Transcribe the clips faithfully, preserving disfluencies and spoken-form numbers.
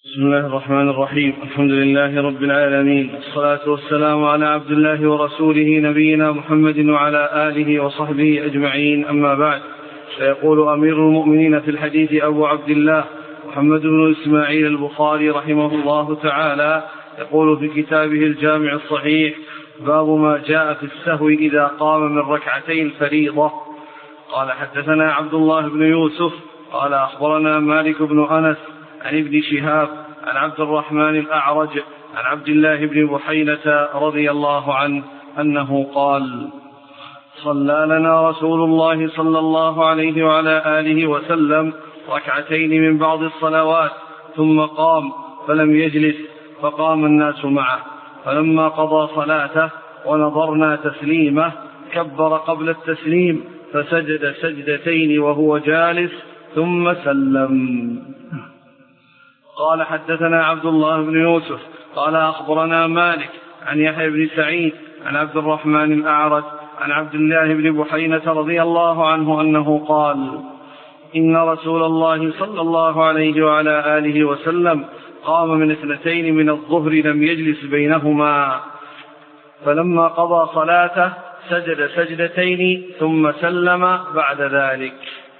بسم الله الرحمن الرحيم. الحمد لله رب العالمين، الصلاة والسلام على عبد الله ورسوله نبينا محمد وعلى آله وصحبه أجمعين، أما بعد. فيقول أمير المؤمنين في الحديث أبو عبد الله محمد بن إسماعيل البخاري رحمه الله تعالى، يقول في كتابه الجامع الصحيح: باب ما جاء في السهو إذا قام من ركعتي الفريضة. قال: حدثنا عبد الله بن يوسف قال: أخبرنا مالك بن أنس عن ابن شهاب عن عبد الرحمن الأعرج عن عبد الله بن بحينة رضي الله عنه أنه قال: صلى لنا رسول الله صلى الله عليه وعلى آله وسلم ركعتين من بعض الصلوات، ثم قام فلم يجلس، فقام الناس معه، فلما قضى صلاته ونظرنا تسليمه كبر قبل التسليم فسجد سجدتين وهو جالس ثم سلم. قال: حدثنا عبد الله بن يوسف قال: أخبرنا مالك عن يحيى بن سعيد عن عبد الرحمن الأعرج عن عبد الله بن بحينة رضي الله عنه أنه قال: إن رسول الله صلى الله عليه وعلى آله وسلم قام من اثنتين من الظهر لم يجلس بينهما، فلما قضى صلاته سجد سجدتين ثم سلم بعد ذلك.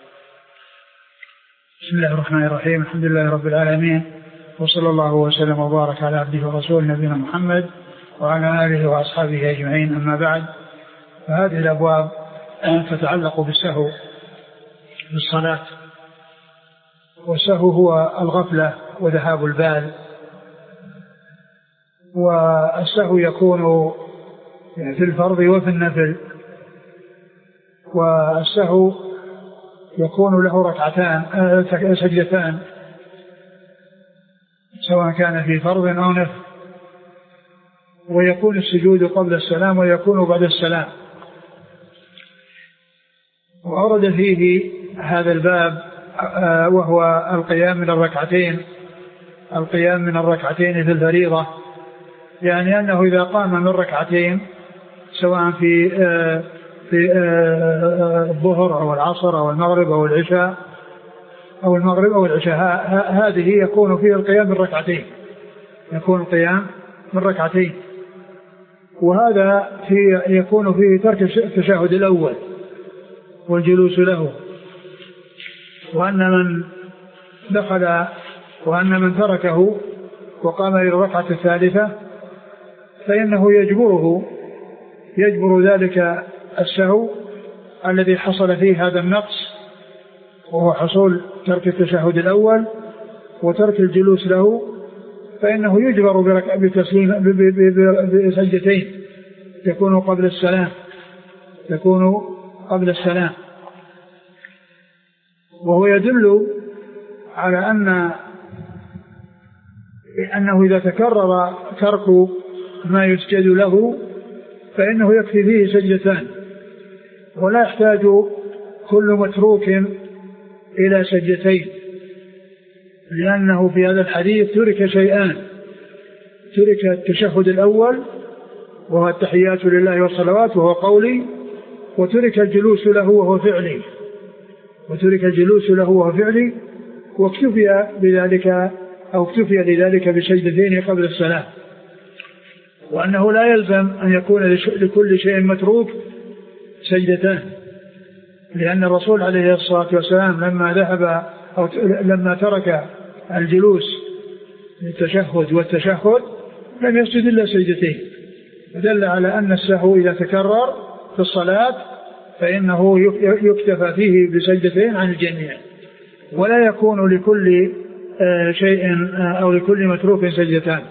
بسم الله الرحمن الرحيم. الحمد لله رب العالمين، وصلى الله وسلم وبارك على عبده ورسوله نبينا محمد وعلى آله وأصحابه أجمعين، أما بعد. فهذه الأبواب تتعلق بالسهو في الصلاة، والسهو هو الغفلة وذهاب البال، والسهو يكون في الفرض وفي النفل، والسهو يكون له ركعتان سجدتان سواء كان في فرض أو نفل، ويكون السجود قبل السلام ويكون بعد السلام. وأورد فيه هذا الباب وهو القيام من الركعتين القيام من الركعتين في الفريضة، يعني أنه إذا قام من ركعتين سواء في في الظهر أو العصر أو المغرب أو العشاء أو المغرب أو العشاء، هذه يكون فيه القيام من ركعتين يكون القيام من ركعتين وهذا في يكون فيه ترك التشهد الأول والجلوس له، وأن من دخل وأن من تركه وقام إلى الركعة الثالثة فإنه يجبره يجبر ذلك السهو الذي حصل فيه هذا النقص، وهو حصول ترك التشهد الأول وترك الجلوس له، فإنه يجبر بتسليم بسجدتين تكون قبل السلام تكون قبل السلام وهو يدل على أن أنه إذا تكرر ترك ما يسجد له فإنه يكفي فيه سجدتان، ولا يحتاج كل متروك إلى سجدتين، لأنه في هذا الحديث ترك شيئان: ترك التشهد الأول وهو التحيات لله والصلوات وهو قولي، وترك الجلوس له وهو فعلي وترك الجلوس له وهو فعلي واكتفي بذلك أو اكتفي لذلك بسجدتين قبل السلام، وأنه لا يلزم أن يكون لكل شيء متروك سجدتان، لأن الرسول عليه الصلاة والسلام لما ذهب أو لما ترك الجلوس للتشهد والتشهد لم يسجد إلا سجدتين، ودل على أن السهو إذا تكرر في الصلاة فإنه يكتفى فيه بسجدتين عن الجميع، ولا يكون لكل شيء أو لكل متروك سجدتان.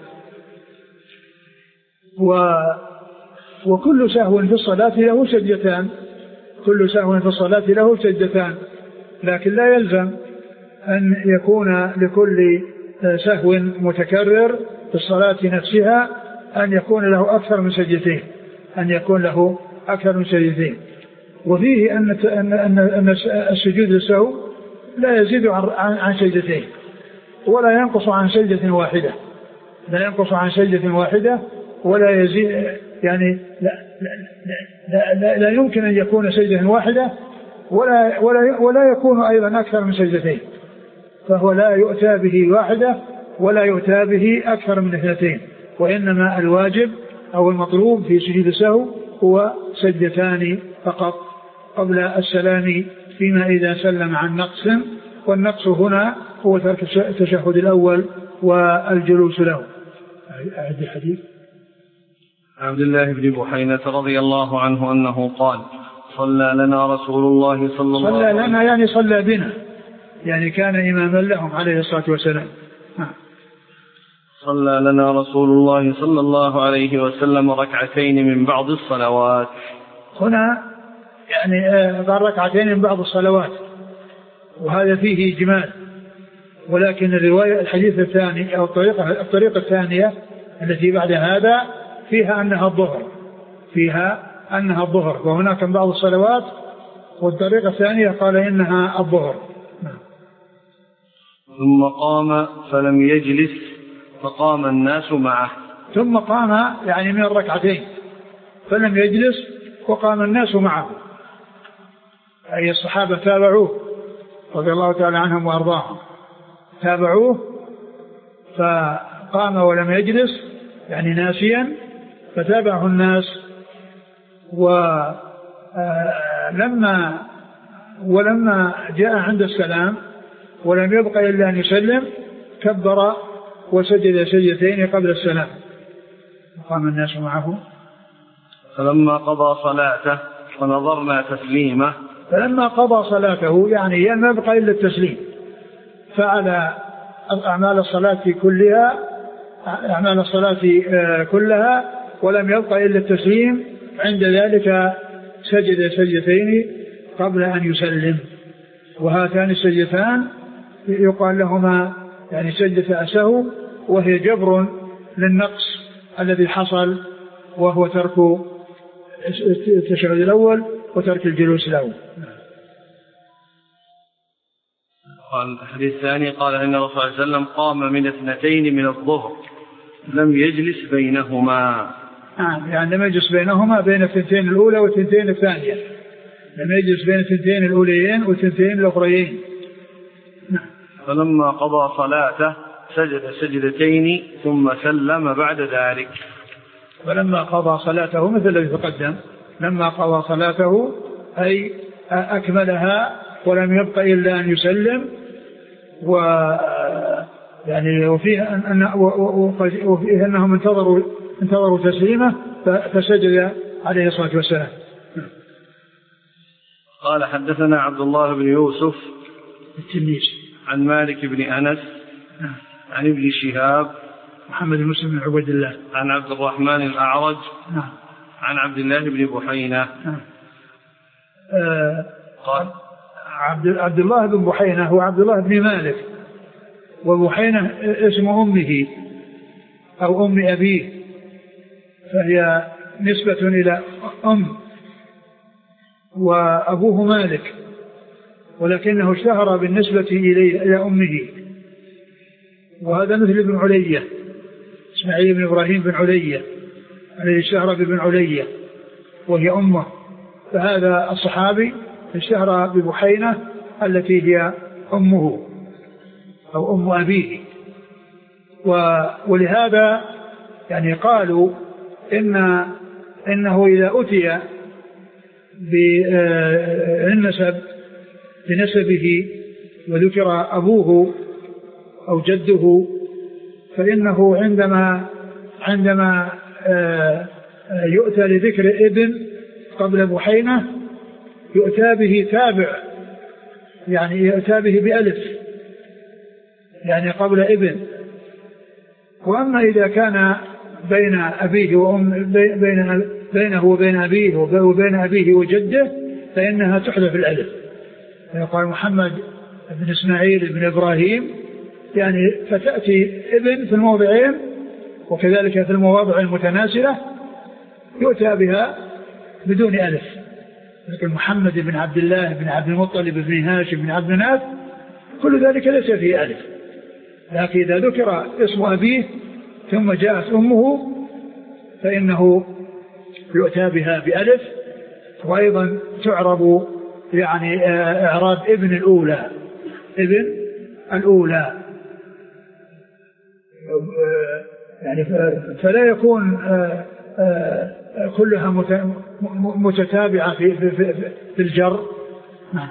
و وكل سهو في الصلاة له سجدتان كل سهو في الصلاة له سجدتان لكن لا يلزم أن يكون لكل سهو متكرر في الصلاة نفسها أن يكون له أكثر من سجدتين أن يكون له أكثر من سجدتين وفيه أن أن أن السجود للسهو لا يزيد عن عن سجدتين ولا ينقص عن سجدة واحدة لا ينقص عن سجدة واحدة ولا يزيد، يعني لا, لا, لا, لا يمكن أن يكون سجدة واحدة ولا, ولا, ولا يكون أيضا أكثر من سجدتين، فهو لا يؤتى به واحدة ولا يؤتى به أكثر من اثنتين، وإنما الواجب أو المطلوب في سجود السهو هو سجدتان فقط قبل السلام، فيما إذا سلم عن نقص، والنقص هنا هو ترك التشهد الأول والجلوس له. أعد الحديث. عبد الله بن بحينة رضي الله عنه أنه قال: صلى لنا رسول الله صلى الله عليه وسلم. صلى لنا يعني صلى بنا، يعني كان إماما لهم عليه الصلاة والسلام. صلى لنا رسول الله صلى الله عليه وسلم ركعتين من بعض الصلوات. هنا يعني قال ركعتين من بعض الصلوات، وهذا فيه إجمال، ولكن الرواية الحديث الثاني أو الطريقة, الطريقة الثانية التي بعد هذا فيها أنها الظهر، فيها أنها الظهر، وهناك من بعض الصلوات، والطريقة الثانية قال إنها الظهر. ثم قام فلم يجلس فقام الناس معه. ثم قام يعني من الركعتين فلم يجلس وقام الناس معه، أي الصحابة تابعوه رضي الله تعالى عنهم وأرضاهم، تابعوه فقام ولم يجلس يعني ناسيا، فتابعه الناس، ولما ولما جاء عند السلام ولم يبق إلا أن يسلم كبر وسجد سجدتين قبل السلام، قام الناس معه. فلما قضى صلاته ونظرنا تسليمه. فلما قضى صلاته يعني ما يبقى إلا التسليم، فعل أعمال الصلاة كلها أعمال الصلاة كلها ولم يبقى إلا التسليم، عند ذلك سجد سجدتين قبل أن يسلم، وهاتان السجدتان يقال لهما يعني سجدة السهو، وهي جبر للنقص الذي حصل، وهو ترك التشهد الأول وترك الجلوس الأول. قال الحديث الثاني قال إن الرسول صلى الله عليه وسلم قام من اثنتين من الظهر لم يجلس بينهما. آه يعني لم يجلس بينهما بين الثنتين الأولى والثنتين الثانية، لم يجلس بين الثنتين الأوليين والثنتين الأخريين. نعم. فلما قضى صلاته سجد سجدتين ثم سلم بعد ذلك. فلما قضى صلاته مثل الذي تقدم، لما قضى صلاته أي أكملها ولم يبق إلا أن يسلم، و يعني وفيه أن وفيه أنهم انتظروا انتظروا تسليمه فسجد عليه الصلاة والسلام. قال حدثنا عبد الله بن يوسف التنيسي عن مالك بن أنس عن ابن شهاب محمد بن مسلم بن عبد الله عن عبد الرحمن الأعرج نعم عن عبد الله بن بحينة نعم. آه قال عبد, عبد الله بن بحينة هو عبد الله بن مالك، وبحينة اسم أمه أو أم أبيه، فهي نسبة إلى أم، وأبوه مالك، ولكنه اشتهر بالنسبة إليه إلى أمه، وهذا مثل ابن علية إسماعيل بن إبراهيم بن علية الذي اشتهر بابن علية وهي أمه، فهذا الصحابي اشتهر ببحينة التي هي أمه أو أم أبيه. ولهذا يعني قالوا إن إنه إذا أتي بالنسب بنسبه وذكر أبوه أو جده، فإنه عندما عندما يؤتى لذكر ابن قبل بحينة يؤتى به تابع، يعني يؤتى به بألف يعني قبل ابن. وأما إذا كان بين أبيه وأم بين بينه وبين أبيه وبين أبيه وجده فإنها تحذف الألف، فيقال محمد بن إسماعيل بن إبراهيم، يعني فتأتي ابن في الموضعين وكذلك في المواضع المتناسلة يؤتى بها بدون ألف، لكن محمد بن عبد الله بن عبد المطلب بن هاشم بن عبد مناف كل ذلك ليس فيه ألف، لكن إذا ذكر اسم أبيه ثم جاءت أمه فإنه يؤتى بها بألف، وأيضا تعرب يعني إعراب ابن الأولى ابن الأولى. يعني فلا يكون كلها متتابعة في, في, في, في الجر. نعم.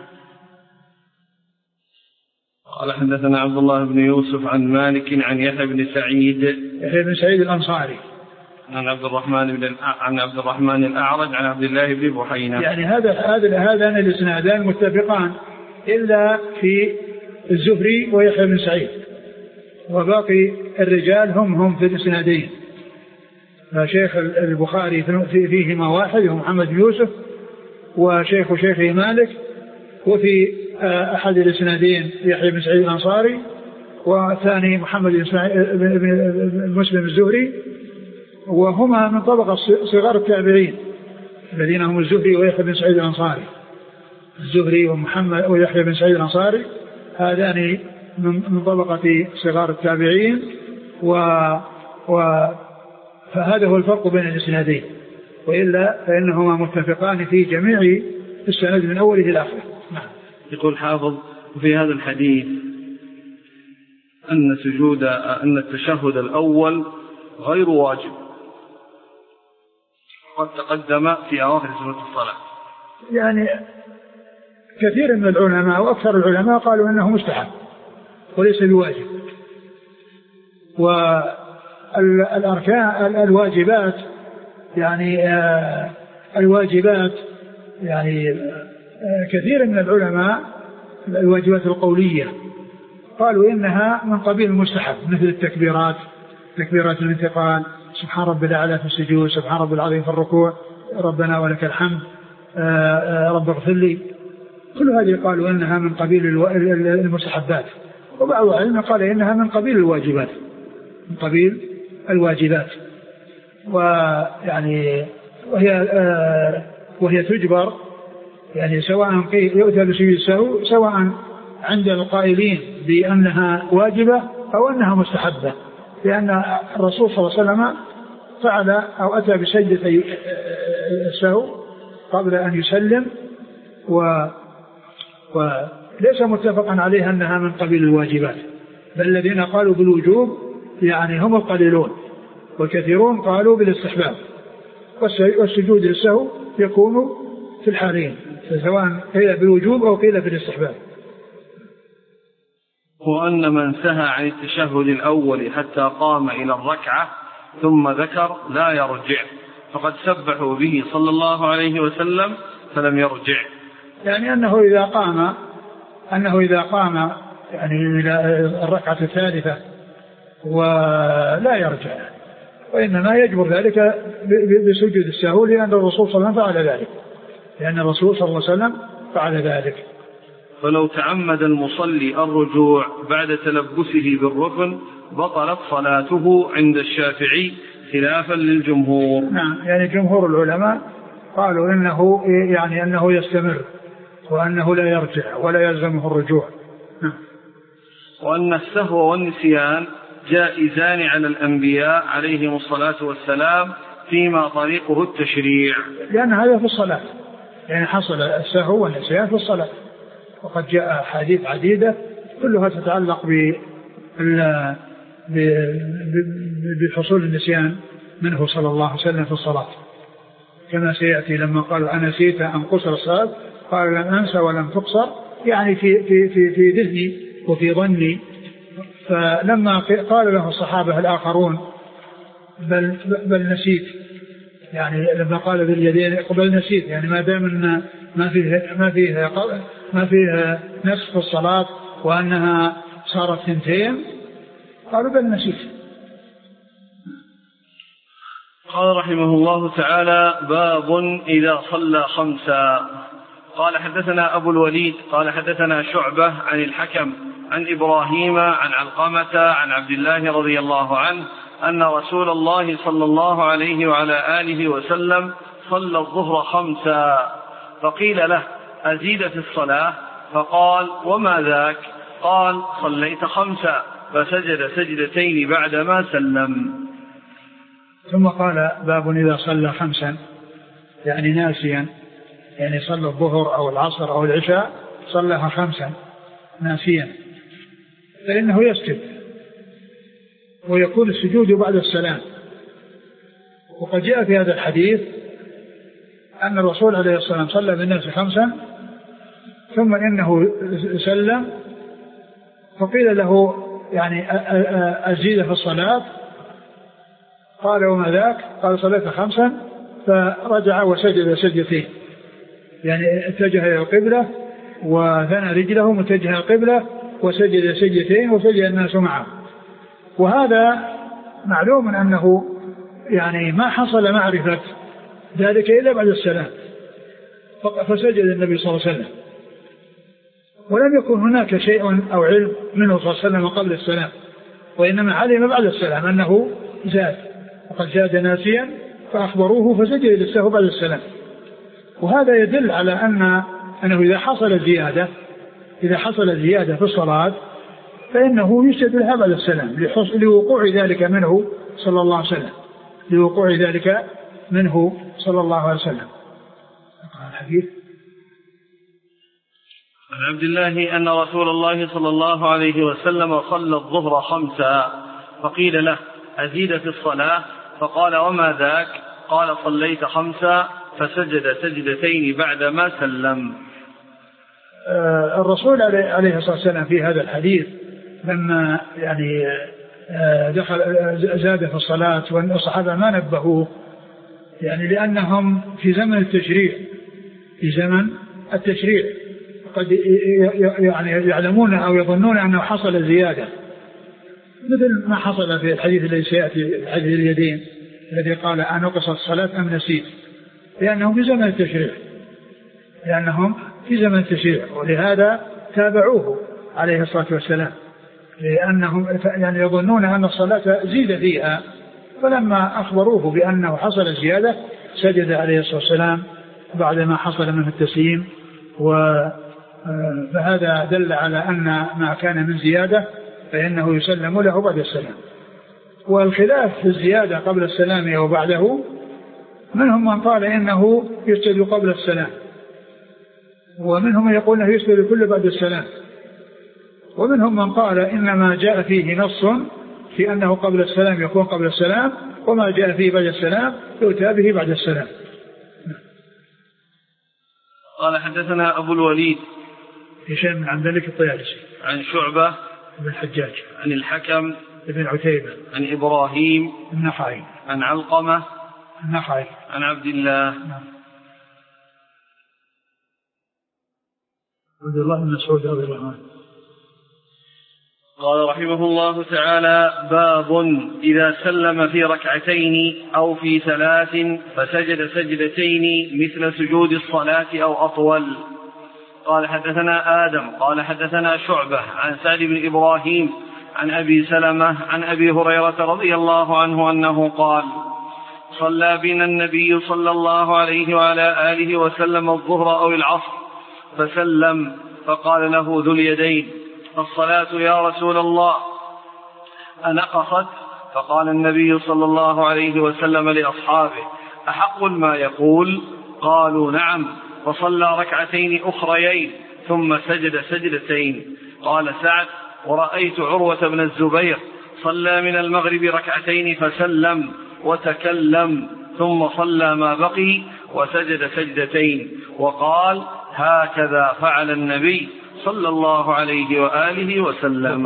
قال حدثنا عبد الله بن يوسف عن مالك عن يحيى بن سعيد يحيى بن سعيد الأنصاري عن عبد الرحمن بن عن عبد الرحمن الأعرج عن عبد الله بن بحينة. يعني هذا هذا هذان الاسنادان متفقان إلا في الزهري ويحيى بن سعيد، وباقي الرجال هم هم في الاسنادين. فشيخ البخاري فيهما واحد هو محمد بن يوسف، وشيخ شيخه مالك، وفي أحد الاسنادين يحيى بن سعيد الأنصاري، والثاني محمد بن مسلم الزهري، وهما من طبقة صغار التابعين الذين هم الزهري ويحيى بن سعيد الأنصاري. الزهري ومحمد ويحيى بن سعيد الأنصاري هذان من طبقة صغار التابعين، و, و فهذا هو الفرق بين الاسنادين، وإلا فإنهما متفقان في جميع السند من أوله إلى آخره. نعم. يقول حافظ في هذا الحديث أن سجود أن التشهد الأول غير واجب، قد تقدم في أواخر سورة الصلاة. يعني كثير من العلماء وأكثر العلماء قالوا أنه مستحب وليس بواجب. والأركان الواجبات يعني آه الواجبات يعني آه كثير من العلماء الواجبات القولية قالوا إنها من قبيل المستحب، مثل التكبيرات، تكبيرات الانتقال، سبحان رب الأعلى في السجود، سبحان رب العظيم في الركوع، ربنا ولك الحمد، آه آه رب اغفر لي. كل هذه قالوا إنها من قبيل المستحبات، وبعض العلماء قال إنها من قبيل الواجبات، من قبيل الواجبات. ويعني وهي آه وهي تجبر، يعني سواء يؤتى بسجود السهو سواء عند القائلين بأنها واجبة أو أنها مستحبة، لأن الرسول صلى الله عليه وسلم فعل أو أتى بسجدة السهو قبل أن يسلم، و وليس متفقا عليها أنها من قبيل الواجبات، بل الذين قالوا بالوجوب يعني هم القليلون، والكثيرون قالوا بالاستحباب. والسجود للسهو يكون في الحالين، سواء قيل بالوجوب أو قيل بالاستحباب. وأن من سهى عن التشهد الأول حتى قام إلى الركعة ثم ذكر لا يرجع، فقد سبحوا به صلى الله عليه وسلم فلم يرجع. يعني أنه إذا قام أنه إذا قام يعني إلى الركعة الثالثة ولا يرجع، وإنما يجبر ذلك بسجود السهو، لأن الرسول صلى الله عليه وسلم فعل ذلك لأن الرسول صلى الله عليه وسلم فعل ذلك. فلو تعمد المصلي الرجوع بعد تلبسه بالركن بطلت صلاته عند الشافعي خلافا للجمهور. نعم، يعني جمهور العلماء قالوا إنه يعني أنه يستمر وأنه لا يرجع ولا يلزمه الرجوع. نعم. وأن السهو والنسيان جائزان على الأنبياء عليهم الصلاة والسلام فيما طريقه التشريع، لأن هذا في الصلاة، يعني حصل السهو والنسيان في الصلاة، وقد جاء حديث عديدة كلها تتعلق بحصول النسيان منه صلى الله عليه وسلم في الصلاة، كما سيأتي لما قال أنا نسيت أن قصر الصلاة قال لم أنسى ولم تقصر، يعني في, في, في, في ذهني وفي ظني. فلما قال له الصحابة الآخرون بل, بل نسيت، يعني لما قال باليدين بل نسيت، يعني ما دام أن ما فيه ما فيه ما فيه نسخ في الصلاة وأنها صارت ثنتين، قالوا بل نسيت. قال رحمه الله تعالى: باب إذا صلى خمسا. قال حدثنا أبو الوليد قال حدثنا شعبة عن الحكم عن إبراهيم عن علقمة عن عبد الله رضي الله عنه أن رسول الله صلى الله عليه وعلى آله وسلم صلى الظهر خمسا، فقيل له: أزيد في الصلاة؟ فقال: وما ذاك؟ قال: صليت خمسا، فسجد سجدتين بعدما سلم. ثم قال: باب إذا صلى خمسا، يعني ناسيا، يعني صلى الظهر أو العصر أو العشاء صلىها خمسا ناسيا، فإنه يسجد ويكون السجود بعد السلام. وقد جاء في هذا الحديث أن الرسول عليه الصلاة والسلام صلى بالناس خمسا ثم إنه سلم فقيل له يعني أزيد في الصلاة، قال وما ذاك؟ قال صليت خمسا، فرجع وسجد سجدتين، يعني اتجه إلى القبلة وثنى رجله متجه إلى القبلة وسجد سجدتين وسجد الناس معه. وهذا معلوم أنه يعني ما حصل معرفة ذلك إلا بعد السلام، فسجد النبي صلى الله عليه وسلم، ولم يكن هناك شيء أو علم منه صلى الله عليه وسلم قبل السلام، وإنما علم بعد السلام أنه زاد، وقد زاد ناسيا فأخبروه فسجد للسهو بعد السلام. وهذا يدل على أن أنه إذا حصل زيادة إذا حصل زيادة في الصلاة فإنه يسجد لها بعد السلام لوقوع ذلك منه صلى الله عليه وسلم لوقوع ذلك منه صلى الله عليه وسلم. الحديث عن عبد الله أن رسول الله صلى الله عليه وسلم صلى الظهر خمسا فقيل له أزيد في الصلاة؟ فقال وما ذاك؟ قال صليت خمسا، فسجد سجدتين بعدما سلم. آه الرسول عليه الصلاة والسلام في هذا الحديث لما يعني آه دخل زاد في الصلاة والصحابة ما نبهوه، يعني لأنهم في زمن التشريع في زمن التشريع قد يعني يعلمون أو يظنون أنه حصل زيادة، مثل ما حصل في الحديث الذي سيأتي حديث اليدين الذي قال أنقص الصلاة أم نسيت، لأنهم في زمن التشريع لأنهم في زمن التشريع ولهذا تابعوه عليه الصلاة والسلام، لأنهم يعني يظنون أن الصلاة زيد فيها، فلما أخبروه بأنه حصل زيادة سجد عليه الصلاة والسلام بعدما حصل منه التسليم. فهذا دل على أن ما كان من زيادة فإنه يسلم له بعد السلام. والخلاف في الزيادة قبل السلام وبعده، منهم من قال إنه يسجد قبل السلام، ومنهم من يقول إنه يسجد كل بعد السلام، ومنهم من قال إنما جاء فيه نص في أنه قبل السلام يكون قبل السلام، وما جاء فيه بعد السلام يؤتى به بعد السلام. قال حدثنا أبو الوليد هشام بن عبد الملك الطيالسي عن شعبة بن الحجاج عن الحكم بن عتيبة عن إبراهيم النخعي عن علقمة النخعي عن عبد الله عبد الله بن مسعود رضي الله عنه قال رحمه الله تعالى: باب إذا سلم في ركعتين أو في ثلاث فسجد سجدتين مثل سجود الصلاة أو أطول. قال حدثنا آدم قال حدثنا شعبة عن سعد بن إبراهيم عن أبي سلمة عن أبي هريرة رضي الله عنه أنه قال: صلى بنا النبي صلى الله عليه وعلى آله وسلم الظهر أو العصر فسلم فقال له ذو اليدين: الصلاة يا رسول الله أنقصت؟ فقال النبي صلى الله عليه وسلم لأصحابه: أحق ما يقول؟ قالوا: نعم. فصلى ركعتين أخريين ثم سجد سجدتين. قال سعد: ورأيت عروة بن الزبير صلى من المغرب ركعتين فسلم وتكلم ثم صلى ما بقي وسجد سجدتين وقال: هكذا فعل النبي صلى الله عليه وآله وسلم.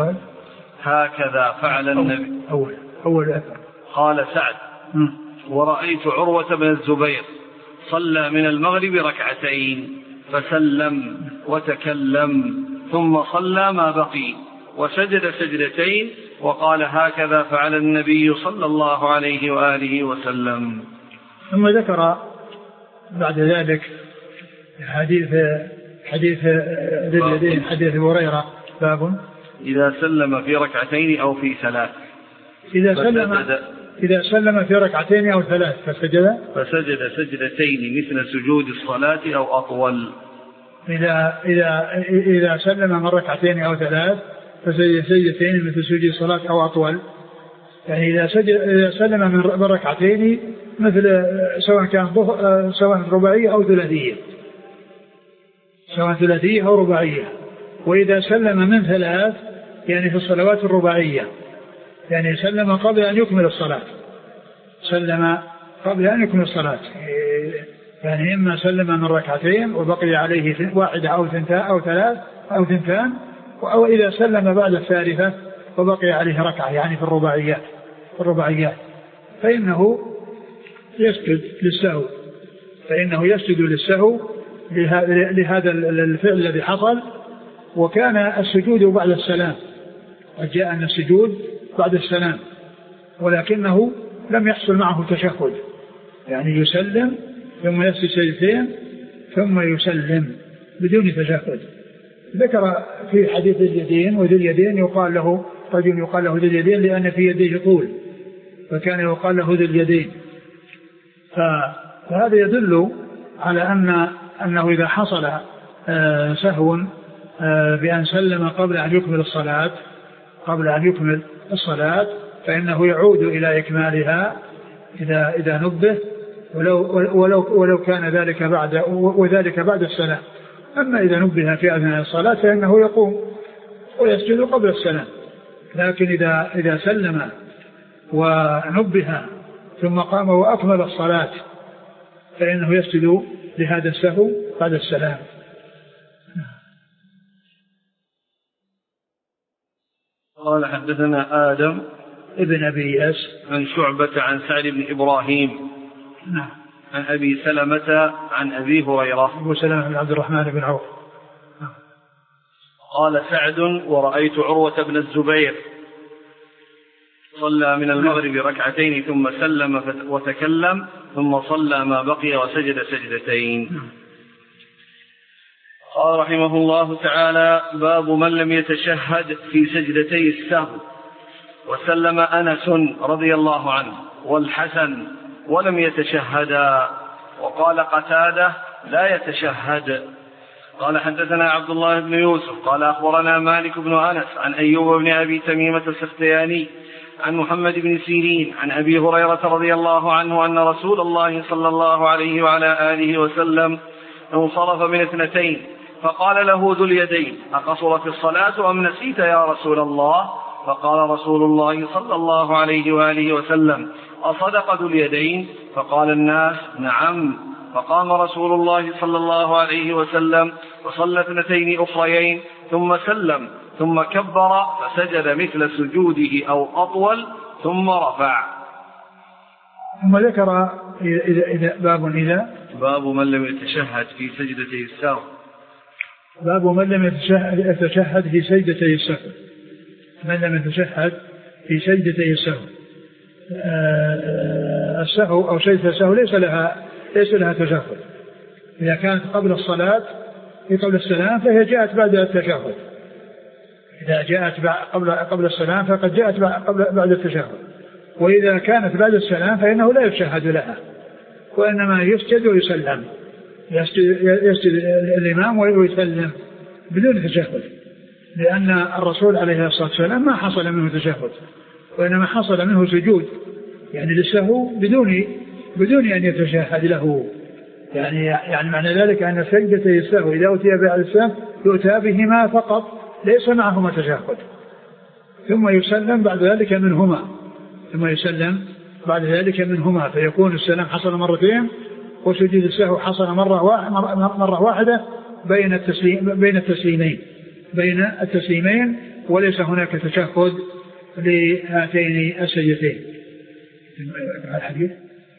هكذا فعل النبي. أول أول قال سعد: ورأيت عروة بن الزبير صلى من المغرب ركعتين فسلم وتكلم ثم صلى ما بقي وسجد سجدتين وقال: هكذا فعل النبي صلى الله عليه وآله وسلم. ثم ذكر بعد ذلك حديث حديث ذي اليدين حديث هريرة: باب إذا سلم في ركعتين أو في ثلاث إذا سلم إذا سلم في ركعتين أو ثلاث فسجد فسجد سجدتين مثل سجود الصلاة أو أطول. إذا إذا إذا سلم من ركعتين أو ثلاث فسجد سجدتين مثل سجود الصلاة أو أطول، يعني إذا سجد إذا سلم من ركعتين مثل سواء كان سواء رباعية أو ثلاثية سواء ثلاثية أو رباعية. وإذا سلم من ثلاث يعني في الصلوات الرباعية، يعني سلم قبل أن يكمل الصلاة، سلم قبل أن يكمل الصلاة، يعني إما سلم من ركعتين وبقي عليه واحدة أو ثنتان أو ثلاث أو ثنتان، أو إذا سلم بعد الثالثة وبقي عليه ركعة، يعني في الرباعيات في الرباعيات فإنه يسجد للسهو، فإنه يسجد للسهو لهذا الفعل الذي حصل. وكان السجود بعد السلام، وجاء أن السجود بعد السلام، ولكنه لم يحصل معه تشهد، يعني يسلم ثم يسجد سجدتين ثم يسلم بدون تشهد. ذكر في حديث اليدين، وذي اليدين يقال له رجل يقال له ذي اليدين لأن في يديه طول، فكان يقال له ذي اليدين. فهذا يدل على أن أنه إذا حصل سهو بأن سلم قبل أن يكمل الصلاة قبل أن يكمل الصلاة فإنه يعود إلى إكمالها إذا إذا نبه، ولو ولو ولو كان ذلك بعد وذلك بعد السلام. أما إذا نبه في أثناء الصلاة فإنه يقوم ويسجد قبل السلام. لكن إذا إذا سلم ونبه ثم قام وأكمل الصلاة فإنه يسجد لهذا السهو بعد السلام. قال حدثنا آدم ابن أبي إياس عن شعبة عن سعد بن إبراهيم نعم عن أبي سلمة عن أبي هريرة أبو سلمة بن عبد الرحمن بن عوف. قال سعد ورأيت عروة بن الزبير صلى من المغرب ركعتين ثم سلم وتكلم ثم صلى ما بقي وسجد سجدتين. قال رحمه الله تعالى: باب من لم يتشهد في سجدتي السهو. وسلم أنس رضي الله عنه والحسن ولم يتشهدا، وقال قتادة لا يتشهد. قال حدثنا عبد الله بن يوسف قال أخبرنا مالك بن أنس عن أيوب بن أبي تميمة السختياني عن محمد بن سيرين عن أبي هريرة رضي الله عنه أن رسول الله صلى الله عليه وعلى آله وسلم انصرف من اثنتين فقال له ذو اليدين: أقصرت الصلاة أم نسيت يا رسول الله؟ فقال رسول الله صلى الله عليه وآله وسلم: أصدق ذو اليدين؟ فقال الناس: نعم. فقام رسول الله صلى الله عليه وسلم وصلى اثنتين أخريين ثم سلم ثم كبر فسجد مثل سجوده أو أطول ثم رفع. ثم ذكر إذا إذا باب إذا باب من لم يتشهد في سجدتي السهو. باب من لم يتشهد في سجدتي السهو. من لم يتشهد في سجدتي السهو. السهو أو سجدة السهو ليس لها ليس لها تشهد. إذا كانت قبل الصلاة في قبل السلام فهي جاءت بعد التشهد. إذا جاءت قبل قبل السلام فقد جاءت قبل بعد التشهد. وإذا كانت بعد السلام فإنه لا يشهد لها، وإنما يسجد ويسلم، يسجد, يسجد الإمام ويسلم بدون تشهد، لأن الرسول عليه الصلاة والسلام ما حصل منه تشهد، وإنما حصل منه سجود يعني للسهو بدون بدون أن يتشهد له. يعني يعني معنى ذلك أن سجدتي السهو إذا أتي بعد السلام يؤتى بهما فقط ليس معهما تشهد، ثم يسلم بعد ذلك منهما ثم يسلم بعد ذلك منهما فيكون السلام حصل مرتين وسجود السهو حصل مرة مرة واحدة بين التسليم بين التسليمين بين التسليمين وليس هناك تشهد لهاتين السجدتين. الحديث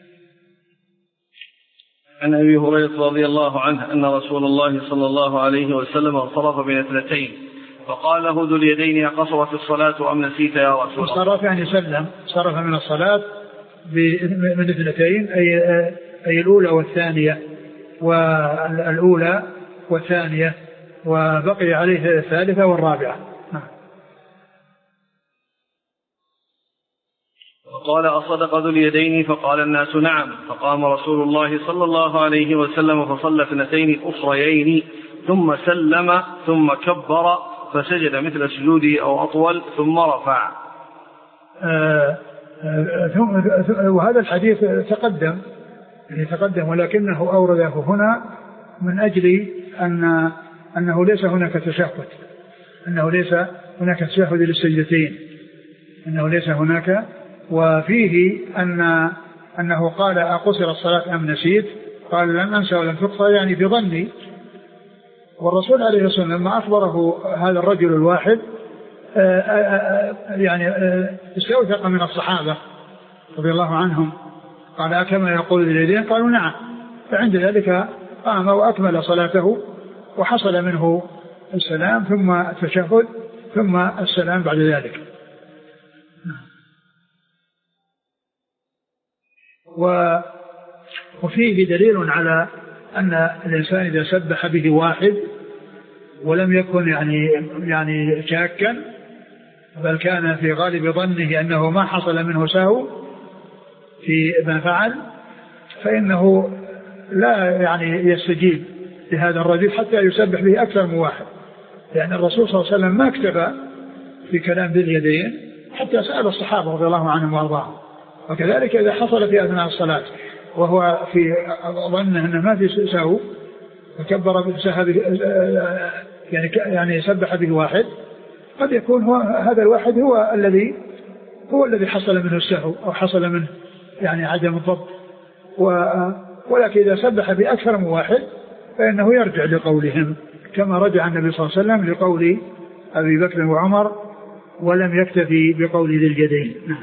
عن أبي هريرة رضي الله عنه أن رسول الله صلى الله عليه وسلم انصرف بين اثنتين فقال له ذو اليدين: أقصرت الصلاة أم نسيت يا رسول الله؟ صرف يعني سلم، صرف من الصلاة من اثنتين أي, أي الأولى والثانية والأولى والثانية وبقي عليه الثالثة والرابعة. فقال: أصدق ذو اليدين؟ فقال الناس: نعم. فقام رسول الله صلى الله عليه وسلم فصلى اثنتين أخريين ثم سلم ثم كبر فسجد مثل سجوده أو أطول ثم رفع. آه آه وهذا الحديث تقدم تقدم ولكنه أورده هنا من أجل أن أنه ليس هناك تشهد أنه ليس هناك تشهد للسجدتين، أنه ليس هناك. وفيه أن أنه قال أقصر الصلاة أم نسيت؟ قال لم أنسى ولم تقصر، يعني في ظني. والرسول عليه الصلاة والسلام لما أخبره هذا الرجل الواحد آآ آآ يعني استوثق من الصحابة رضي الله عنهم، قال أكما يقول اليدين؟ قالوا نعم. فعند ذلك قام وأكمل صلاته وحصل منه السلام ثم التشهد ثم السلام بعد ذلك. وفيه دليل على أن الإنسان إذا سبح به واحد ولم يكن يعني يعني شاكا بل كان في غالب ظنه أنه ما حصل منه سهو في ما فعل، فإنه لا يعني يستجيب لهذا الرجل حتى يسبح به أكثر من واحد، لأن الرسول صلى الله عليه وسلم ما اكتفى في كلام ذي اليدين حتى سأل الصحابة رضي الله عنهم وارضاهم. وكذلك إذا حصل في أثناء الصلاة وهو في ظنه أنه ما في سهو وكبر يعني يعني سبح به واحد، قد يكون هو هذا الواحد هو الذي هو الذي حصل منه السهو أو حصل منه يعني عدم الضبط. ولكن إذا سبح بأكثر من واحد فإنه يرجع لقولهم، كما رجع النبي صلى الله عليه وسلم لقول أبي بكر وعمر ولم يكتفي بقول ذي اليدين. نعم.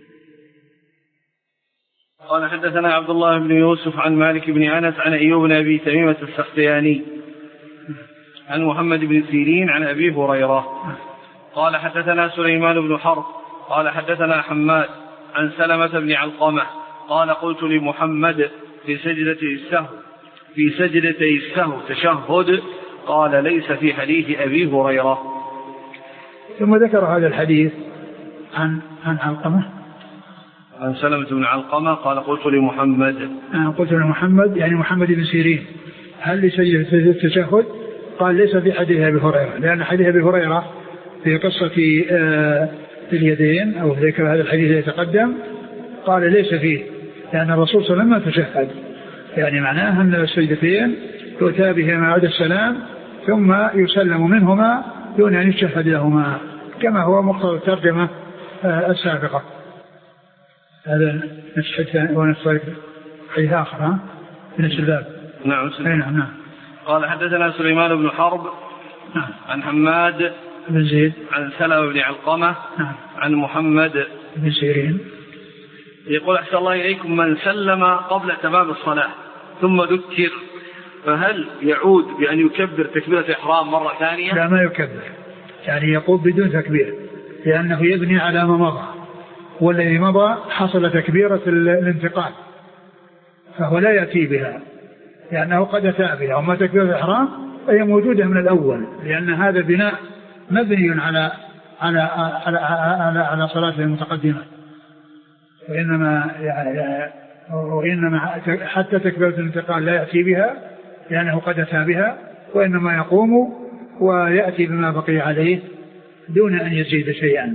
قال حدثنا عبد الله بن يوسف عن مالك بن أنس عن أيوب بن أبي تميمة السختياني عن محمد بن سيرين عن أبي هريرة قال حدثنا سليمان بن حرب قال حدثنا حماد عن سلمة بن علقمة قال قلت لمحمد في سجدتي السهو في سجدتي السهو تشهد؟ قال ليس في حديث أبي هريرة. ثم ذكر هذا الحديث عن عن علقمة عن سلمة بن علقمة قال قلت لمحمد آه قلت لمحمد يعني محمد بن سيرين هل لسجدة التشهد؟ قال ليس في حديث أبي هريرة، لأن حديث أبي هريرة في قصة آه اليدين أو ذكر هذا الحديث يتقدم قال ليس فيه، لأن الرسول صلى الله عليه وسلم تشهد، يعني معناه أن السجدتين يؤتى بهما بعد السلام ثم يسلم منهما دون أن يشهد لهما، كما هو مقتضى الترجمة آه السابقة. هذا نفس الحديث ونفس حديث آخر في نفس الباب. نعم. نعم نعم. قال حدثنا سليمان بن حرب نعم. عن حماد بن زيد عن سلمة بن علقمة نعم. عن محمد بن سيرين يقول أحسن الله إليكم من سلم قبل تمام الصلاة ثم ذكر فهل يعود بأن يكبر تكبيرة الإحرام مرة ثانية؟ لا ما يكبر، يعني يقول بدون تكبير، لأنه يبني على ما مضى، والذي مضى حصل تكبيرة الانتقال فهو لا يأتي بها لأنه قد أتى بها، وما تكبيرة الإحرام فهي موجودة من الأول، لأن هذا بناء مبني على على على على, على صلاة المتقدمة، وإنما يعني وإنما حتى تكبيرة الانتقال لا يأتي بها لأنه قد أتى بها، وإنما يقوم ويأتي بما بقي عليه دون أن يزيد شيئا.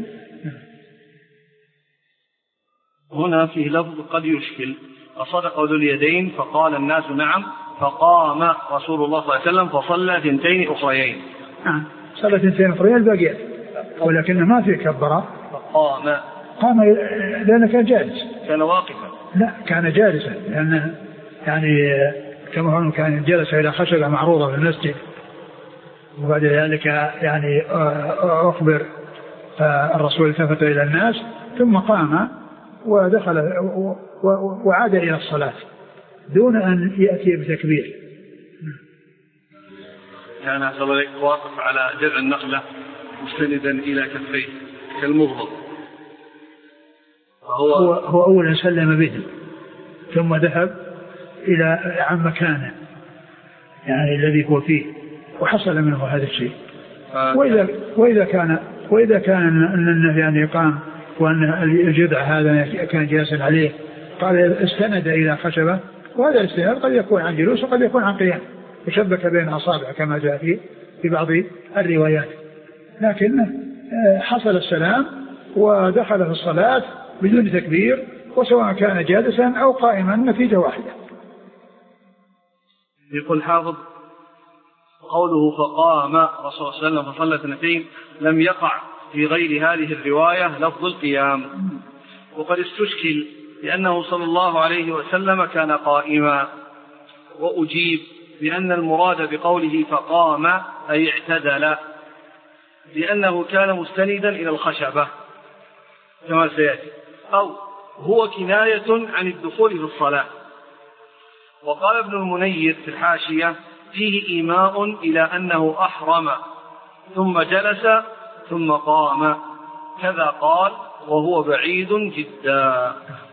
هنا فيه لفظ قد يشكل، فصدق ذو اليدين فقال الناس نعم، فقام رسول الله صلى الله عليه وسلم فصلى ثنتين أخريين. نعم صلى ثنتين أخريين الباقيات، ولكن ما في كبرة. فقام قام لأنه كان جالس، كان واقفا. لا كان جالسا، لأنه يعني كما هو كان جلس إلى خشبة معروضة في المسجد، وبعد ذلك يعني أخبر الرسول التفت إلى الناس ثم قام ودخل وعاد إلى الصلاة دون أن يأتي بتكبير. يعني أحسن الله إليك واقف على جذع النخلة مستندا إلى كفيه كالمغضب، هو, هو أولا سلم به ثم ذهب إلى عن مكانه يعني الذي هو فيه وحصل منه هذا الشيء. وإذا, وإذا كان وإذا كان أنه يعني قام وأن الجذع هذا كان جالسا عليه قال استند إلى خشبة، وهذا الاستناد قد يكون عن جلوس وقد يكون عن قيام، وشبك بين أصابع كما جاء في في بعض الروايات، لكن حصل السلام ودخل في الصلاة بدون تكبير، وسواء كان جالسا أو قائما نتيجة واحدة. يقول حافظ قوله فقام رسول الله صلى الله عليه وسلم فصلى اثنتين لم يقع في غير هذه الرواية لفظ القيام. وقد استشكل لأنه صلى الله عليه وسلم كان قائما، وأجيب بأن المراد بقوله فقام أي اعتدل، لأنه كان مستندا إلى الخشبة كما سيأتي، أو هو كناية عن الدخول في الصلاة. وقال ابن المنير في الحاشية فيه إيماء إلى أنه أحرم ثم جلس ثم قام، كذا قال وهو بعيد جدا.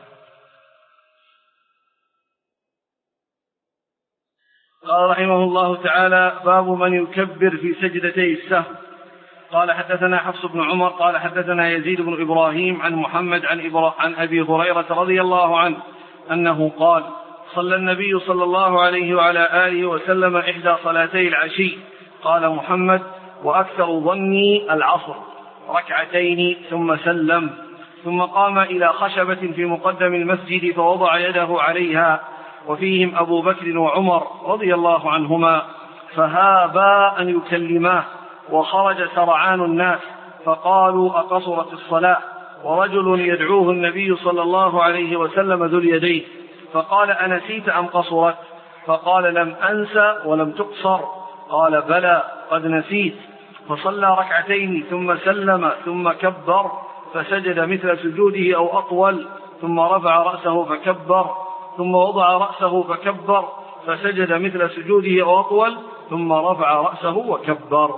قال رحمه الله تعالى باب من يكبر في سجدتي السهو. قال حدثنا حفص بن عمر قال حدثنا يزيد بن إبراهيم عن محمد عن, إبرا... عن أبي هريرة رضي الله عنه أنه قال صلى النبي صلى الله عليه وعلى آله وسلم إحدى صلاتي العشي. قال محمد وأكثر ظني العصر ركعتين ثم سلم، ثم قام إلى خشبة في مقدم المسجد فوضع يده عليها، وفيهم أبو بكر وعمر رضي الله عنهما، فهابا أن يكلماه، وخرج سرعان الناس فقالوا أقصرت الصلاة، ورجل يدعوه النبي صلى الله عليه وسلم ذو اليدين، فقال أنسيت أم قصرت؟ فقال لم أنسى ولم تقصر. قال بلى قد نسيت. فصلى ركعتين ثم سلم ثم كبر فسجد مثل سجوده أو أطول، ثم رفع رأسه فكبر، ثم وضع رأسه فكبر فسجد مثل سجوده أو أطول، ثم رفع رأسه وكبر.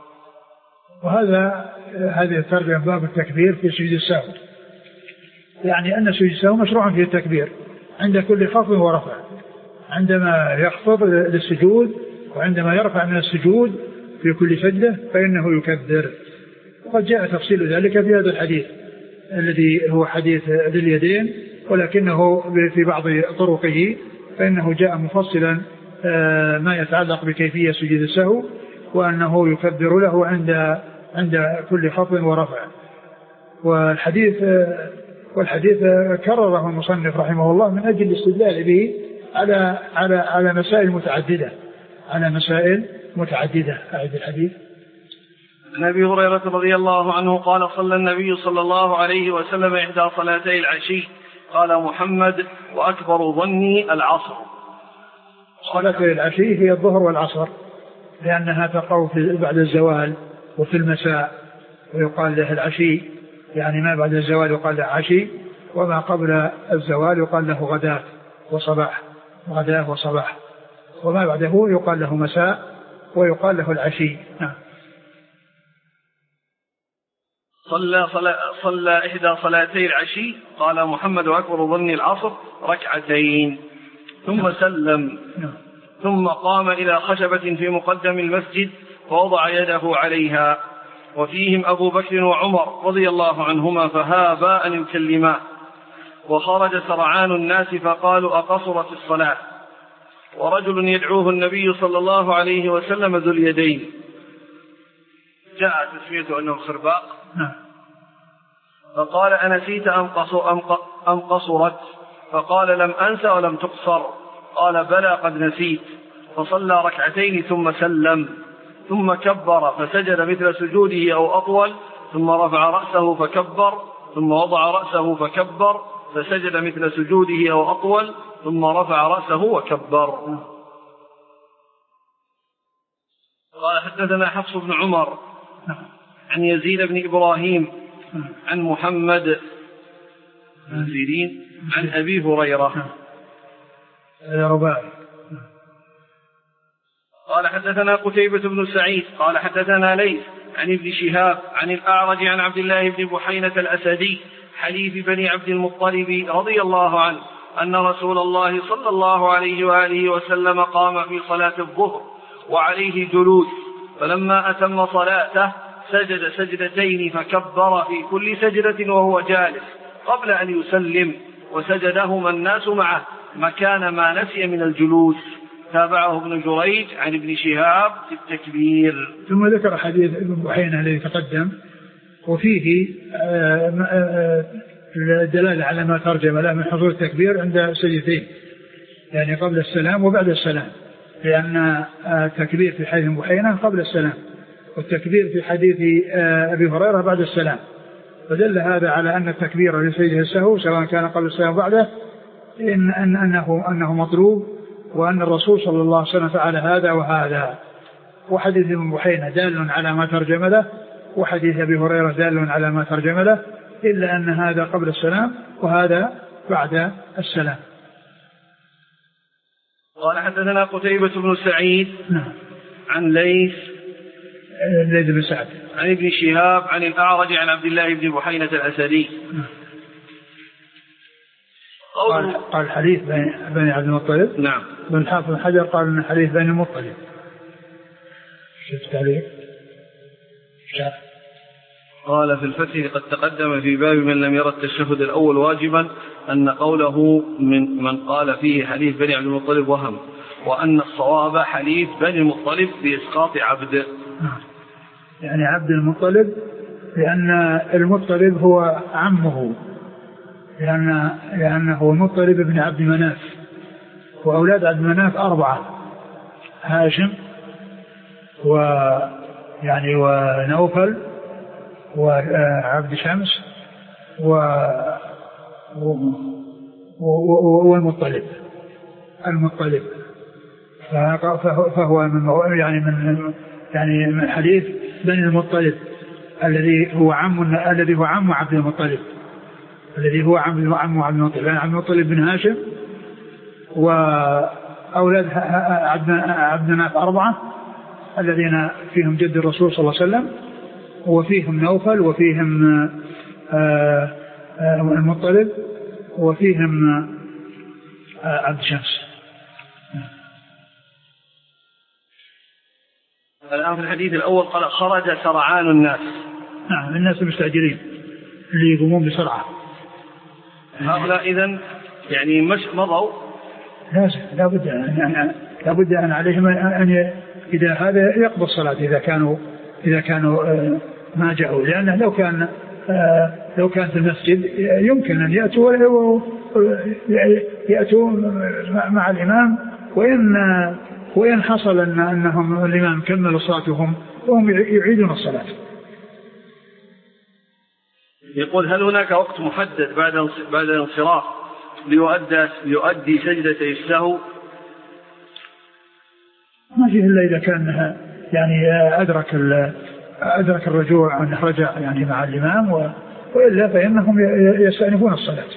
وهذا هذه الترجمة باب التكبير في سجود السهو، يعني أن سجود السهو مشروع فيه التكبير عند كل خفض ورفع، عندما يخفض للسجود وعندما يرفع من السجود في كل سجدة فإنه يكبر. وقد جاء تفصيل ذلك في هذا الحديث الذي هو حديث ذي اليدين، ولكنه في بعض طرقه فإنه جاء مفصلا ما يتعلق بكيفية سجود السهو، وأنه يكبر له عند عند كل خفض ورفع. والحديث والحديث كرره المصنف رحمه الله من أجل الاستدلال به على على على مسائل متعددة على مسائل متعددة. أعد الحديث. عن أبي هريرة رضي الله عنه قال صلى النبي صلى الله عليه وسلم إحدى صلاتي العشي. قال محمد وأكبر ظني العصر. صلاتي العشي هي الظهر والعصر، لأنها تقع بعد الزوال وفي المساء، ويقال له العشي يعني ما بعد الزوال يقال له عشي، وما قبل الزوال يقال له غداة وصباح، غداة وصباح، وما بعده يقال له مساء ويقال له العشي. نعم. صلى, صلى, صلى إحدى صلاتي العشي. قال محمد وأكبر ظني العصر ركعتين ثم سلم، ثم قام إلى خشبة في مقدم المسجد ووضع يده عليها، وفيهم أبو بكر وعمر رضي الله عنهما، فهابا أن يكلما، وخرج سرعان الناس فقالوا أقصرت الصلاة، ورجل يدعوه النبي صلى الله عليه وسلم ذو اليدين. جاء تسميته أنه خرباق، فقال أنسيت أم قصرت؟ فقال لم أنسى ولم تقصر. قال بلى قد نسيت. فصلى ركعتين ثم سلم، ثم كبر فسجد مثل سجوده أو أطول، ثم رفع رأسه فكبر، ثم وضع رأسه فكبر فسجد مثل سجوده أو أطول، ثم رفع رأسه وكبر. قال حدثنا حفص بن عمر عن يزيد بن إبراهيم عن محمد بن سيرين عن أبي هريرة. قال حدثنا قتيبة بن سعيد قال حدثنا ليث عن ابن شهاب عن الأعرج عن عبد الله بن بحينة الأسدي حليف بني عبد المطلب رضي الله عنه أن رسول الله صلى الله عليه وآله وسلم قام في صلاة الظهر وعليه جلوس، فلما أتم صلاته سجد سجدتين فكبر في كل سجدة وهو جالس قبل أن يسلم، وسجدهما الناس معه مكان ما نسي من الجلوس. تابعه ابن جريج عن ابن شهاب في التكبير. ثم ذكر حديث ابن بحينة الذي تقدم، وفيه الدلالة على ما ترجم له من حضور التكبير عند سجدتين، يعني قبل السلام وبعد السلام، لأن التكبير في حديث بحينة قبل السلام، والتكبير في حديث أبي هريرة بعد السلام، فدل هذا على أن التكبير لسجدة السهو سواء كان قبل السلام بعده إن أن أنه أنه مطلوب، وأن الرسول صلى الله عليه وسلم فعل هذا وهذا. وحديث ابن بحينة دال على ما ترجم له، وحديث أبي هريرة دال على ما ترجم له، إلا أن هذا قبل السلام وهذا بعد السلام. قال حدثنا قتيبة بن سعيد نعم. عن ليث ليث بن سعد عن ابن شهاب عن الأعرج عن عبد الله بن بحينة الأسدي. نعم. قال, قال الحديث بني عبد المطلب. نعم. بن الحافظ بن حجر قال ان حديث بني المطلب. شفت عليه؟ شاف. قال في الفتح قد تقدم في باب من لم يرى التشهد الأول واجبا أن قوله من من قال فيه حديث بني عبد المطلب وهم، وأن الصواب حديث بني المطلب بإسقاط عبد. يعني عبد المطلب لأن المطلب هو عمه، لأن لأنه المطلب ابن عبد مناف، وأولاد عبد مناف أربعة: هاشم ويعني ونوفل وعبد شمس والمطلب المطلب فهو من يعني من يعني من حديث بني المطلب الذي هو عم الذي هو عم عبد المطلب الذي هو عم عم عبد المطلب يعني عبد المطلب بن هاشم، وأولاد عبد مناف أربعة الذين فيهم جد الرسول صلى الله عليه وسلم، وفيهم نوفل، وفيهم آآ آآ المطلب، وفيهم عبد شمس. الآن في الحديث الأول قال خرج سرعان الناس. نعم، الناس المستعجلين اللي يقومون بسرعة. هؤلاء إذن يعني مش مضوا، لازم لابد أن لابد أن عليهم أن إذا هذا يقضى الصلاة إذا كانوا إذا كانوا ما جاءوا، لأنه لو كان لو كان في المسجد يمكن أن يأتوا يأتوا مع الإمام، وإن وإن حصل أن أنهم الإمام كملوا صلاتهم وهم يعيدون الصلاة. يقول هل هناك وقت محدد بعد بعد الانصراف ليؤدي ليؤدي سجدة السهو؟ ما فيه إلا إذا كان يعني أدرك أدرك الرجوع أن رجع يعني مع الإمام، وإلا فإنهم يستأنفون الصلاة،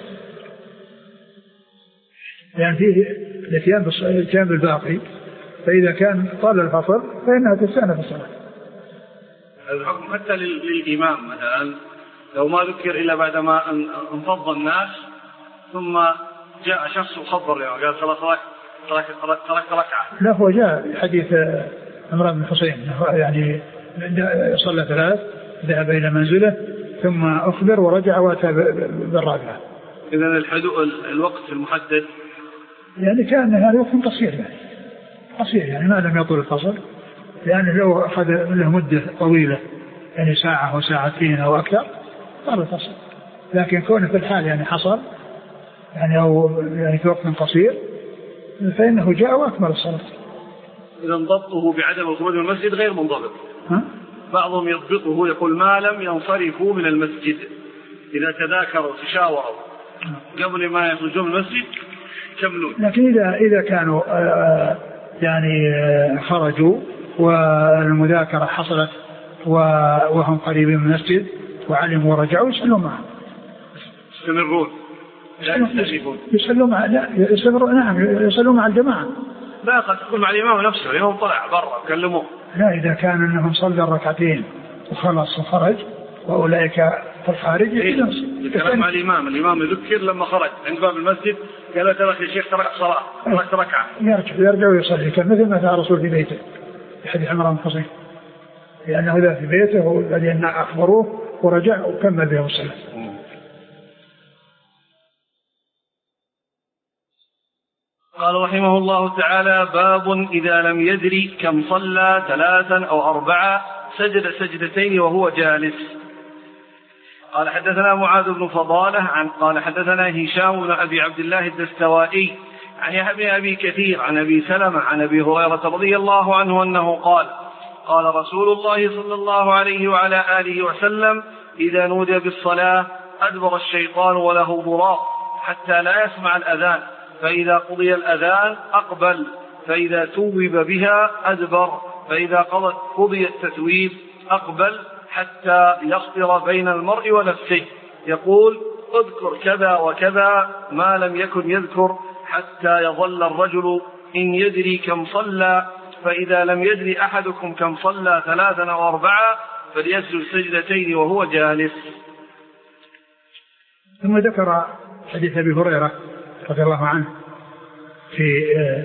يعني فيه الاتيان بالاتيان بالباقي، فإذا كان طال الفصل فإنها تستأنف الصلاة. الحكم حتى للإمام مثلا لو ما ذكر إلا بعدما انفض الناس ثم جاء شخص وخبر له قال خلاص ترك ترك ركعة. لا، هو جاء حديث عمران بن حسين يعني صلى ثلاث ذهب إلى منزله ثم أخبر ورجع وأتى بالرابعة. إذن الحدود الوقت المحدد يعني كان هذا وقت قصير يعني قصير يعني ما لم يطول الفصل، لأنه لو أخذ له مدة طويلة يعني ساعة وساعتين أو أكثر طال الفصل، لكن كونه في الحال يعني حصل يعني أو يعني في وقت قصير فإنه جاء وأكمل الصلاة. إذا ضبطه بعدم الخروج من المسجد غير منضبط. ها؟ بعضهم يضبطه يقول ما لم ينصرفوا من المسجد، إذا تذاكروا تشاوروا قبل ما يخرجون من المسجد كملون. لكن إذا إذا كانوا آه يعني آه خرجوا والمذاكرة حصلت وهم قريبين من المسجد وعلموا ورجعوا يصلوا معهم. يستمرون لا يستجيبون. يصلوا مع لا يستمرون نعم يصلوا مع الجماعة. لا قد تكون مع الإمام نفسه، الإمام طلع برا وكلموه. لا، إذا كان أنهم صلوا الركعتين وخلص وخرج وأولئك في الخارج يتكلم مع الإمام، الإمام يذكر لما خرج عند باب المسجد قال له ترك يا شيخ ترك صلاة ترك ركعة، يرجع يرجع ويصلي مثل ما فعل الرسول في بيته في حديث عمران بن حسين، لأنه ذا في بيته والذين أخبروه ورجع وكمل بهم الصلاة. قال رحمه الله تعالى باب إذا لم يدري كم صلى ثلاثا أو أربعة سجد سجدتين وهو جالس. قال حدثنا معاذ بن فضالة عن قال حدثنا هشام بن أبي عبد الله الدستوائي عن يحيى بن أبي كثير عن أبي سلمة عن أبي هريرة رضي الله عنه أنه قال قال رسول الله صلى الله عليه وعلى آله وسلم: إذا نودي بالصلاة أدبر الشيطان وله ضراط حتى لا يسمع الأذان، فإذا قضي الأذان أقبل، فإذا توب بها أدبر، فإذا قضي التتويب أقبل، حتى يخطر بين المرء ونفسه، يقول: اذكر كذا وكذا ما لم يكن يذكر، حتى يظل الرجل إن يدري كم صلى، فإذا لم يدري أحدكم كم صلى ثلاثا أو أربعة فليسجد سجدتين وهو جالس. ثم ذكر حديث أبي هريرة رضي الله عنه في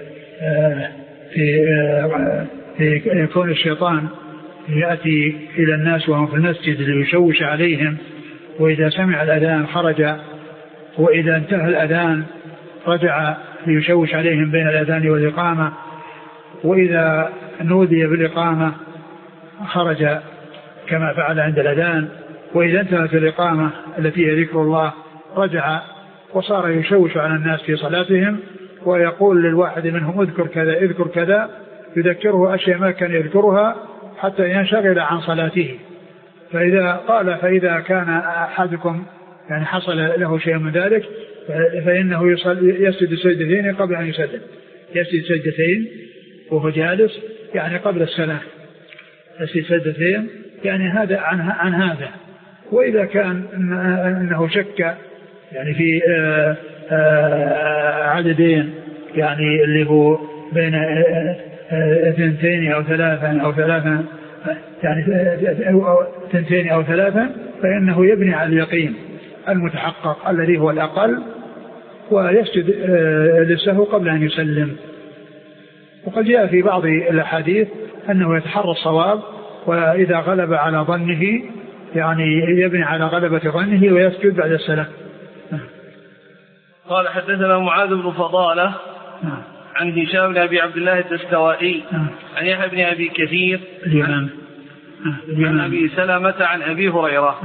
في في كون الشيطان يأتي إلى الناس وهم في المسجد ليشوش عليهم، وإذا سمع الأذان خرج، وإذا انتهى الأذان رجع ليشوش عليهم بين الأذان والإقامة، وإذا نودي بالإقامة خرج كما فعل عند الأذان، وإذا انتهت الإقامة التي هي ذكر الله رجع وصار يشوش على الناس في صلاتهم، ويقول للواحد منهم: اذكر كذا اذكر كذا، يذكره أشياء ما كان يذكرها حتى ينشغل عن صلاته. فإذا قال: فإذا كان أحدكم يعني حصل له شيء من ذلك فإنه يسجد سجدتين قبل أن يسلم، يسجد سجدتين وهو جالس يعني قبل السلام، يسجد سجدتين يعني هذا عن, عن هذا. وإذا كان أنه شك يعني في آآ آآ عددين يعني اللي هو بين اثنتين أو ثلاثا أو ثلاثا يعني اثنتين أو ثلاثا فإنه يبني على اليقين المتحقق الذي هو الأقل، ويسجد للسهو قبل أن يسلم. وقد جاء في بعض الأحاديث أنه يتحرى الصواب، وإذا غلب على ظنه يعني يبني على غلبة ظنه ويسجد بعد السلام. قال: حدثنا معاذ بن فضالة عن هشام بن أبي عبد الله الدستوائي عن يحيى بن أبي كثير اليمن عن أبي سلمة عن أبي هريرة.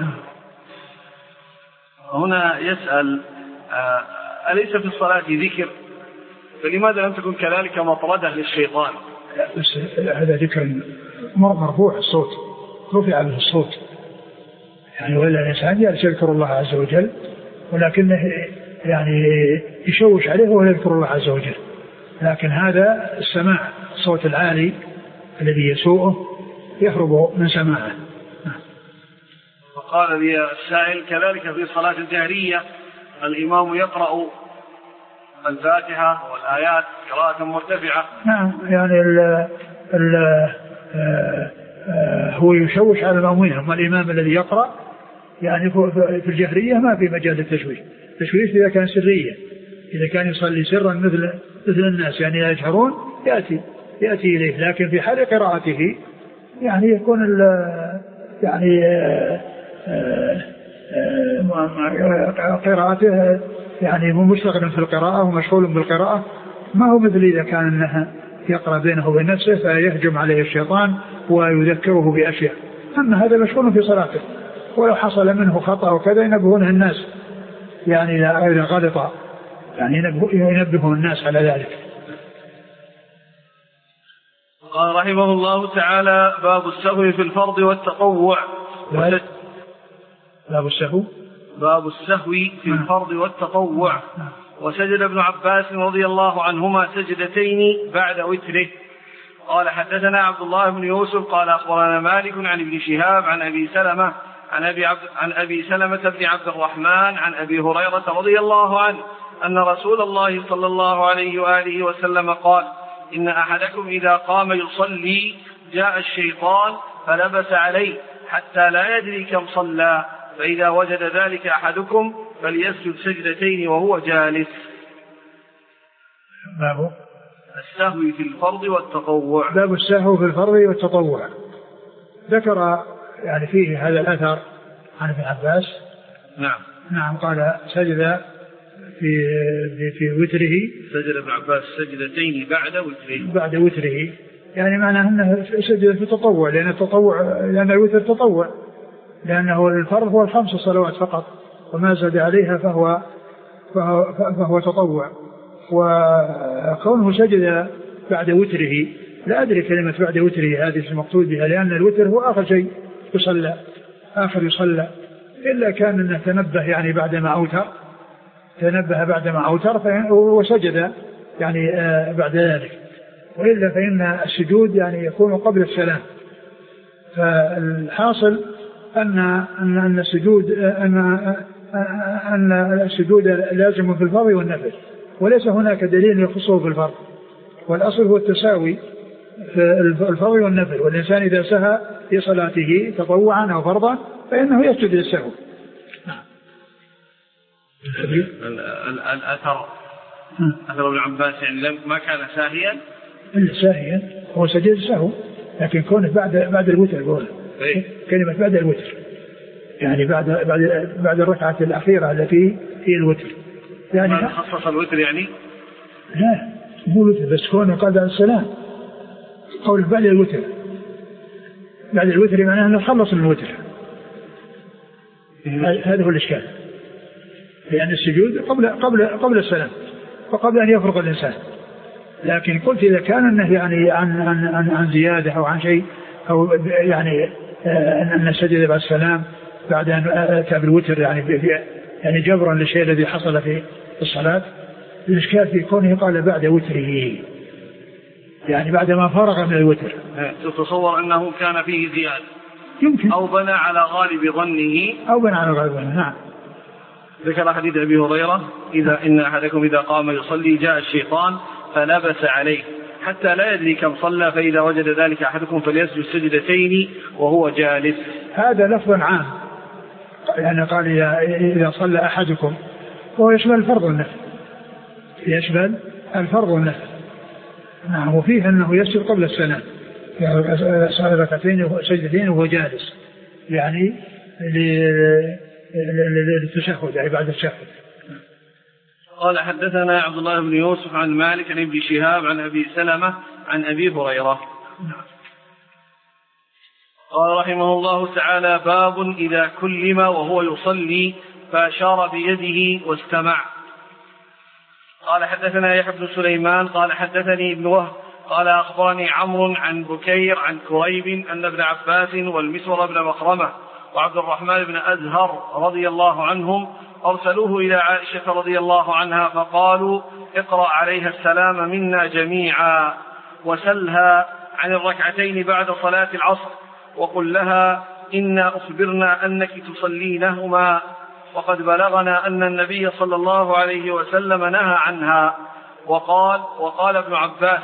هنا يسأل: أليس في الصلاة ذكر؟ فلماذا لم تكن كذلك مطردة للشيطان؟ بس هذا ذكر مرفوع الصوت، رفع به الصوت يعني، ولا الإنسان يذكر الله عز وجل ولكنه يعني يشوش عليه وهو يذكر الله عز وجل، لكن هذا السماع الصوت العالي الذي يسوءه يهرب من سماعه. وقال لي السائل: كذلك في صلاة الجهرية الإمام يقرأ الفاتحة والآيات قراءة مرتفعة. نعم يعني ال ال آه آه هو يشوش على المأمومين، أما الإمام الذي يقرأ يعني في الجهرية ما في مجال للتشويش. التشويش إذا كان سرية، إذا كان يصلي سرا مثل مثل الناس يعني يجهرون يأتي يأتي إليه، لكن في حال قراءته يعني يكون يعني آه آه آه قراءته يعني هو مشتغل في القراءة ومشغول بالقراءة، ما هو مثل إذا كان أنها يقرأ بينه وبين نفسه فيهجم عليه الشيطان ويذكره بأشياء. أما هذا مشغول في صلاته، ولو حصل منه خطأ وكذا ينبهونه الناس يعني إذا غلط يعني ينبهون الناس على ذلك. قال رحمه الله تعالى: باب السهو في الفرض والتطوع. باب السهو باب السهو في الفرض والتطوع. وسجد ابن عباس رضي الله عنهما سجدتين بعد وتره. قال: حدثنا عبد الله بن يوسف قال أخبرنا مالك عن ابن شهاب عن أبي سلمة عن أبي, عبد عن أبي سلمة بن عبد الرحمن عن أبي هريرة رضي الله عنه أن رسول الله صلى الله عليه وآله وسلم قال: إن أحدكم إذا قام يصلي جاء الشيطان فلبس عليه حتى لا يدري كم صلى، فإذا وجد ذلك أحدكم فليسجد سجدتين وهو جالس. باب السهو في الفرض والتطوع. باب السهو في الفرض والتطوع. ذكر يعني فيه هذا الأثر عن ابن عباس. نعم نعم قال: سجد في في وتره. سجد ابن عباس سجدتين بعد وتره. بعد وتره يعني معناه أنه سجد في التطوع، لأن التطوع لأن الوتر تطوع، لأنه الفرض هو الخمس صلوات فقط، وما زاد عليها فهو فهو, فهو تطوع. وكونه سجد بعد وتره لا أدري كلمة بعد وتره هذه المقصود بها، لأن الوتر هو آخر شيء يصلى، آخر يصلى، إلا كان أنه تنبه يعني بعدما أوتر، تنبه بعدما أوتر وسجد يعني بعد ذلك، وإلا فإن السجود يعني يكون قبل السلام. فالحاصل أن أن أن السجود أن أن السجود لازم في الفرض والنفل، وليس هناك دليل يخصه في الفرض، والأصل هو التساوي في الفرض والنفل. والإنسان إذا سهى في صلاته تطوعا أو فرضا فإنه يسجد للسهو. الأثر أثر ابن عباس يعني ما كان ساهيا إلا ساهيا، هو سجد السهو، لكن كونه بعد بعد الوتر، يقول كلمة بعد الوتر يعني بعد بعد بعد الركعة الأخيرة التي هي الوتر. يعني خصص الوتر يعني؟ لا مو الوتر بس، كونه قال بعد السلام، قول بعد الوتر، بعد الوتر معناه أنه خلص من الوتر. هذا هو الإشكال، لأن السجود قبل قبل قبل السلام وقبل أن يفرغ الإنسان. لكن قلت إذا كان أنه يعني عن عن عن, عن زيادة أو عن شيء، أو يعني أن السجد بعد السلام بعد أن أتى بالوتر يعني يعني جبرا للشيء الذي حصل في الصلاة، الإشكال في كونه قال بعد وتره، يعني بعد ما فرغ من الوتر. تتصور أنه كان فيه زيادة يمكن، أو بنى على غالب ظنه أو بنى على غالب ظنه. نعم. ذكر حديث أبي هريرة إذا إن أحدكم إذا قام يصلي جاء الشيطان فلبس عليه حتى لا يدري كم صلى، فإذا وجد ذلك أحدكم فليسجد سجدتين وهو جالس. هذا لفظ عام، يعني قال إذا صلى أحدكم، وهو يشمل الفرض والنفل، يشمل الفرض والنفل. نعم. وفيه أنه يسجد قبل السلام، يعني صلى ركعتين وسجدتين وهو جالس، يعني للتشهد يعني بعد التشهد. قال حدثنا عبد الله بن يوسف عن مالك عن ابن شهاب عن أبي سلمة عن أبي هريرة. قال رحمه الله تعالى: باب إذا كلم وهو يصلي فأشار بيده واستمع. قال حدثنا يحيى بن سليمان قال حدثني ابن وهب قال أخبرني عمرو عن بكير عن كريب أن ابن عباس والمسور بن مخرمة وعبد الرحمن بن أزهر رضي الله عنهم أرسلوه إلى عائشة رضي الله عنها فقالوا: اقرأ عليها السلام منا جميعا وسلها عن الركعتين بعد صلاة العصر وقل لها إنا أخبرنا أنك تصلينهما وقد بلغنا أن النبي صلى الله عليه وسلم نهى عنها. وقال وقال ابن عباس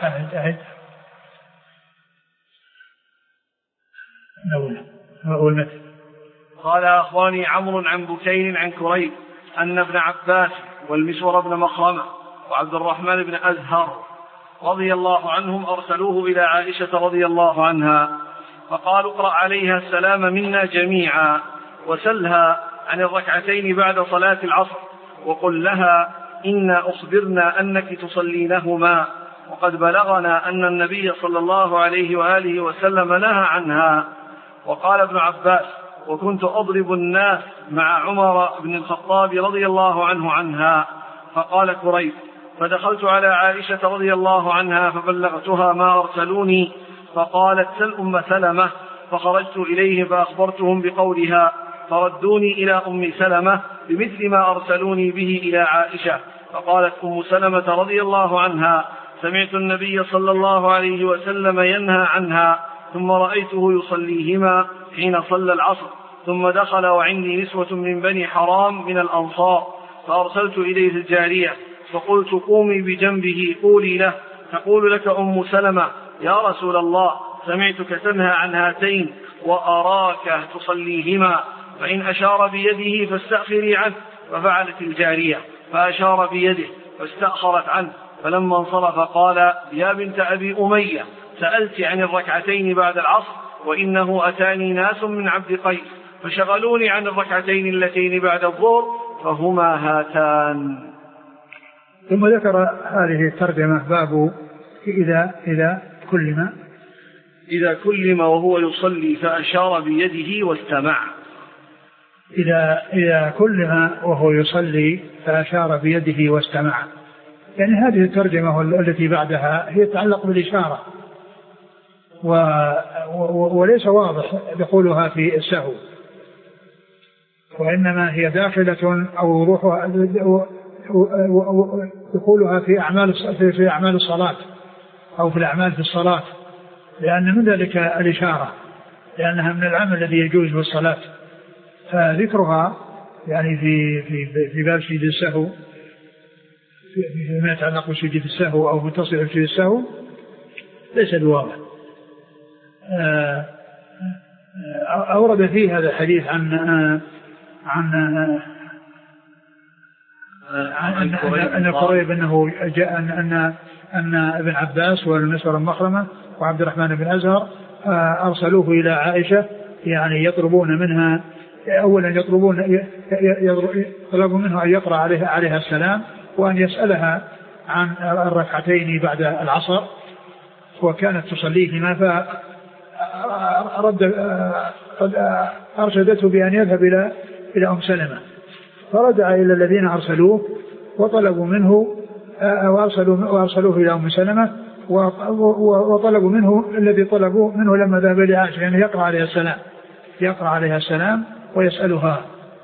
قال أخبرني عمرو عن بكير عن كريب أن ابن عباس والمسور بن مخرمة وعبد الرحمن بن أزهر رضي الله عنهم أرسلوه إلى عائشة رضي الله عنها فقالوا: اقرأ عليها السلام منا جميعا وسلها عن الركعتين بعد صلاة العصر وقل لها إنا أخبرنا أنك تصلينهما وقد بلغنا أن النبي صلى الله عليه وآله وسلم نهى عنها. وقال ابن عباس: وكنت أضرب الناس مع عمر بن الخطاب رضي الله عنه عنها. فقال كريب: فدخلت على عائشة رضي الله عنها فبلغتها ما أرسلوني فقالت: سل أم سلمة. فخرجت إليه فأخبرتهم بقولها فردوني إلى أم سلمة بمثل ما أرسلوني به إلى عائشة. فقالت أم سلمة رضي الله عنها: سمعت النبي صلى الله عليه وسلم ينهى عنها ثم رأيته يصليهما حين صلى العصر ثم دخل وعندي نسوة من بني حرام من الأنصار فأرسلت إليه الجارية فقلت: قومي بجنبه قولي له تقول لك أم سلمة: يا رسول الله سمعتك تنهى عن هاتين وأراك تصليهما، فإن أشار بيده فاستأخري عنه. ففعلت الجارية فأشار بيده فاستأخرت عنه، فلما انصرف قال: يا بنت أبي أمية سألت عن الركعتين بعد العصر وإنه أتاني ناس من عبد قيس فشغلوني عن الركعتين اللتين بعد الظهر فهما هاتان. ثم ذكر هذه الترجمة: باب إذا إذا كلم إذا كلم وهو يصلي فأشار بيده واستمع. إذا إذا كلم وهو يصلي فأشار بيده واستمع، يعني هذه الترجمة التي بعدها هي تتعلق بالإشارة، وليس واضح دخولها في السهو، وإنما هي داخلة أو وضوحها دخولها في أعمال في أعمال الصلاة أو في الأعمال في الصلاة، لأن من ذلك الإشارة، لأنها من العمل الذي يجوز في الصلاة. فذكرها يعني في في في باب سجود السهو فيما يتعلق بسجود السهو أو متصل بسجود السهو ليس بواضح. أورد فيه هذا الحديث عن عن عن أن قريب أنه جاء أن أن أن ابن عباس والمسور المخرمة وعبد الرحمن بن أزهر أرسلوه إلى عائشة، يعني يطلبون منها أولا يطلبون يطلبون منه أن يقرأ عليها عليها السلام وأن يسألها عن الركعتين بعد العصر، وكانت تصليهما، فرد أرشدته بأن يذهب إلى إلى أم سلمة، فرجع إلى الذين أرسلوه وطلبوا منه أو أرسلوا وأرسلوه إلى أم سلمة وطلبوا منه الذي طلبوه منه لما ذهب إلى عائشة يعني يقرأ عليها السلام يقرأ عليها السلام ويسألها.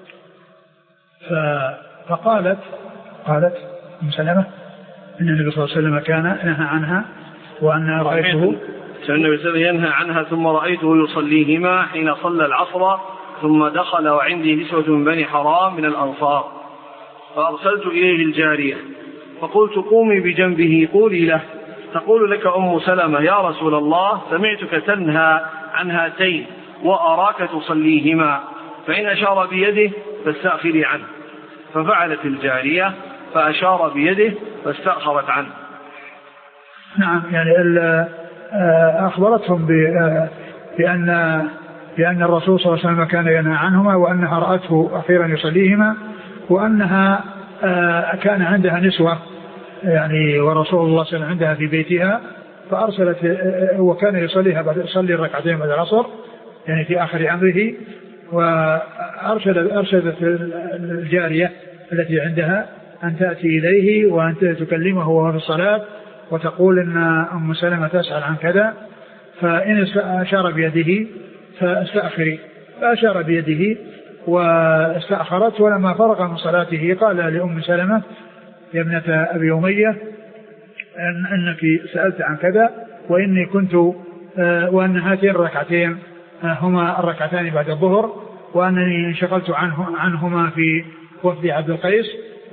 فقالت قالت أم سلمة إن النبي صلى الله عليه وسلم كان نهى عنها وأن رأيته كان النبي صلى الله عليه وسلم ينهى عنها ثم رأيته يصليهما حين صلى العصر ثم دخل وعندي نسوة من بني حرام من الأنصار، فأرسلت إليه الجارية فقلت قومي بجنبه قولي له تقول لك أم سلمة يا رسول الله سمعتك تنهى عن هاتين وأراك تصليهما، فإن أشار بيده فاستأخري عنه. ففعلت الجارية فأشار بيده فاستأخرت عنه. نعم، يعني أخبرتهم بأن بأن الرسول صلى الله عليه وسلم كان ينهى عنهما وأنها رأته أخيرا يصليهما، وأنها كان عندها نسوة يعني ورسول الله صلى الله عليه وسلم عندها في بيتها، فأرسلت وكان يصليها بعد يصلي الركعتين بعد العصر يعني في آخر أمره، وأرشدت أرشدت الجارية التي عندها أن تأتي إليه وأن تكلمه وهو في الصلاة وتقول إن أم سلمة تسأل عن كذا، فإن أشار بيده فاستأخري، فأشار بيده واستأخرت. ولما فرغ من صلاته قال لأم سلمة يا ابنة أبي أمية إن أنك سألت عن كذا وإني كنت وأن هاتين الركعتين هما الركعتان بعد الظهر وأنني انشغلت عنه عنهما في وفد عبد القيس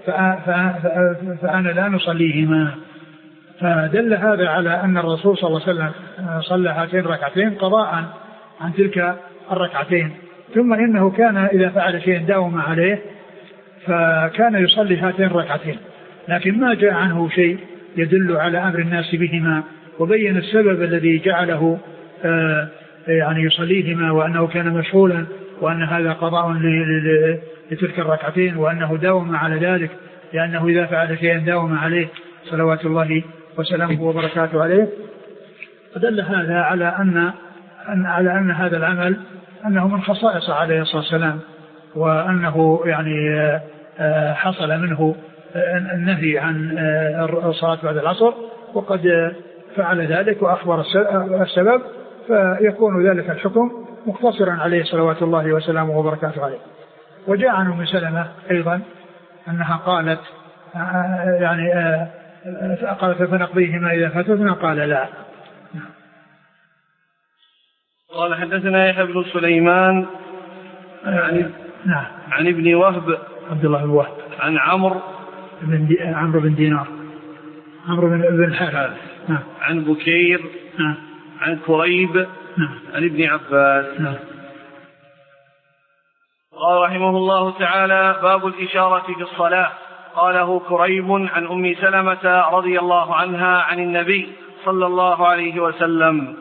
فأنا لا نصليهما. فدل هذا على أن الرسول صلى الله عليه وسلم صلى هاتين الركعتين قضاء عن تلك الركعتين، ثم إنه كان إذا فعل شيء داوم عليه فكان يصلي هاتين الركعتين، لكن ما جاء عنه شيء يدل على أمر الناس بهما، وبين السبب الذي جعله يعني يصليهما وأنه كان مشغولا وأن هذا قضاء لتلك الركعتين وأنه داوم على ذلك، لأنه إذا فعل شيئا داوم عليه صلوات الله وسلامه وبركاته عليه. فدل هذا على أن أن على أن هذا العمل أنه من خصائص عليه الصلاة والسلام، وأنه يعني حصل منه النهي عن الصلاة بعد العصر وقد فعل ذلك وأخبر السبب، فيكون ذلك الحكم مقتصرا عليه صلوات الله وسلامه وبركاته عليه. وجاء عن أم سلمة أيضا أنها قالت يعني قالت فنقضيهما إذا فتتنا قال لا. قال حدثنا يحيى بن سليمان عن, نعم. عن ابن وهب عبد الله بن وهب عن عمرو بن دي... عمرو بن دينار عمرو بن ابن الحارث نعم. عن بكير نعم. عن كريب نعم. عن ابن عباس نعم. قال رحمه الله تعالى باب الإشارة في الصلاة. قاله كريب عن أم سلمة رضي الله عنها عن النبي صلى الله عليه وسلم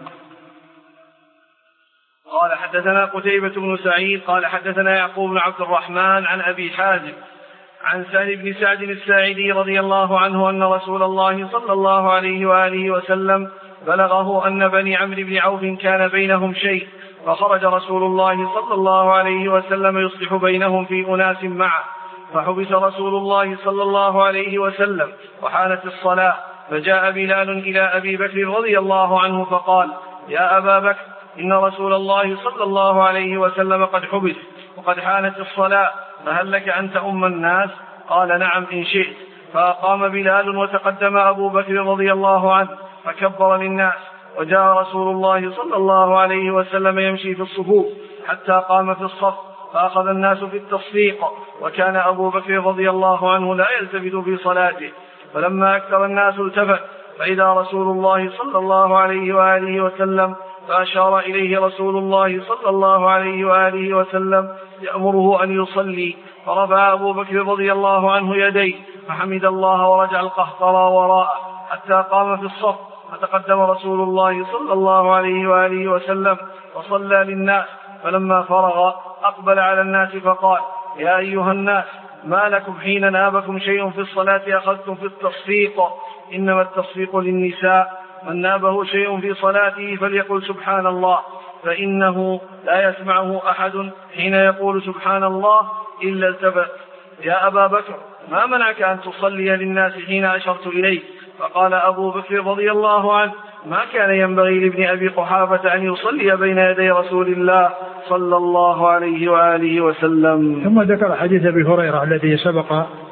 قال حدثنا قتيبة بن سعيد قال حدثنا يعقوب بن عبد الرحمن عن أبي حازم عن سهل بن سعد الساعدي رضي الله عنه أن رسول الله صلى الله عليه وآله وسلم بلغه أن بني عمرو بن عوف كان بينهم شيء، فخرج رسول الله صلى الله عليه وسلم يصلح بينهم في أناس معه، فحبس رسول الله صلى الله عليه وسلم وحانت الصلاة، فجاء بلال إلى أبي بكر رضي الله عنه فقال يا أبا بكر إن رسول الله صلى الله عليه وسلم قد حبس وقد حانت الصلاة، فهل لك أن تؤم الناس؟ قال نعم إن شئت. فقام بلال وتقدم أبو بكر رضي الله عنه فكبر للناس، وجاء رسول الله صلى الله عليه وسلم يمشي في الصفوف حتى قام في الصف، فأخذ الناس في التصفيق، وكان أبو بكر رضي الله عنه لا يلتفت في صلاته، فلما أكثر الناس التفت فإذا رسول الله صلى الله عليه وآله وسلم، فأشار إليه رسول الله صلى الله عليه وآله وسلم يأمره أن يصلي، فرفع أبو بكر رضي الله عنه يديه فحمد الله ورجع القهقرى وراءه حتى قام في الصف، فتقدم رسول الله صلى الله عليه وآله وسلم وصلى للناس، فلما فرغ أقبل على الناس فقال يا أيها الناس ما لكم حين نابكم شيء في الصلاة أخذتم في التصفيق؟ إنما التصفيق للنساء، من نابه شيء في صلاته فليقل سبحان الله، فإنه لا يسمعه أحد حين يقول سبحان الله إلا التفت. يا أبا بكر ما منعك أن تصلي للناس حين أشرت إليك؟ فقال أبو بكر رضي الله عنه ما كان ينبغي لابن أبي قحافة أن يصلي بين يدي رسول الله صلى الله عليه وآله وسلم. ثم ذكر حديث أبي هريرة الذي سبق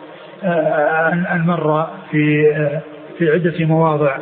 أن مر في في عدة مواضع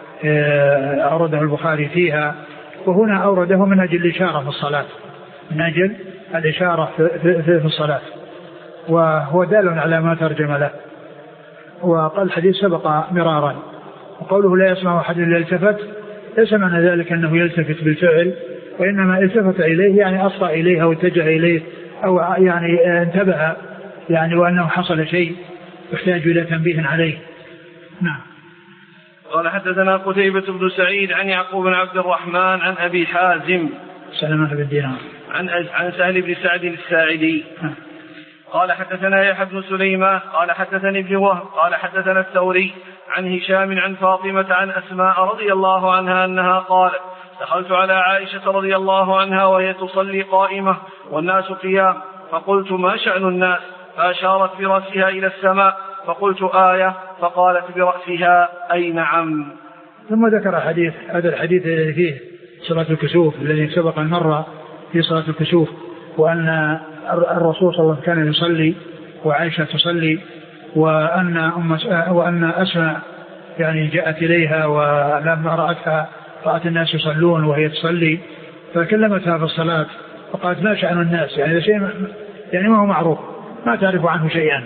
أورده البخاري فيها، وهنا أورده من أجل الإشارة في الصلاة، من أجل الإشارة في, في, في الصلاة، وهو دال على ما ترجم له. وقال الحديث سبق مرارا، وقوله لا يسمع أحد إلا التفت ليس معنى ذلك أنه يلتفت بالفعل، وإنما التفت إليه يعني أصغى إليه أو اتجه إليه أو يعني انتبه، يعني وأنه حصل شيء يحتاج إلى تنبيه عليه. نعم. قال حدثنا قتيبة بن سعيد عن يعقوب بن عبد الرحمن عن أبي حازم سلمة بن دينار عن عن سهل بن سعد الساعدي قال حدثنا يحيى بن سليمان قال حدثني ابن وهب قال حدثنا الثوري عن هشام عن فاطمة عن أسماء رضي الله عنها أنها قالت دخلت على عائشة رضي الله عنها وهي تصلي قائمة والناس قيام، فقلت ما شأن الناس؟ فأشارت برأسها إلى السماء، فقلت آية، فقالت برأسها أي نعم. ثم ذكر حديث هذا الحديث الذي فيه صلاة الكسوف الذي سبق المرة في صلاة الكسوف، وأن الرسول صلى الله عليه وسلم كان يصلي وعائشة تصلي، وأن أم وأن أسماء يعني جاءت إليها ولما رأتها رأت الناس يصلون وهي تصلي فكلمتها في الصلاة فقالت ما شأن الناس، يعني شيء يعني ما هو معروف ما تعرف عنه شيئا،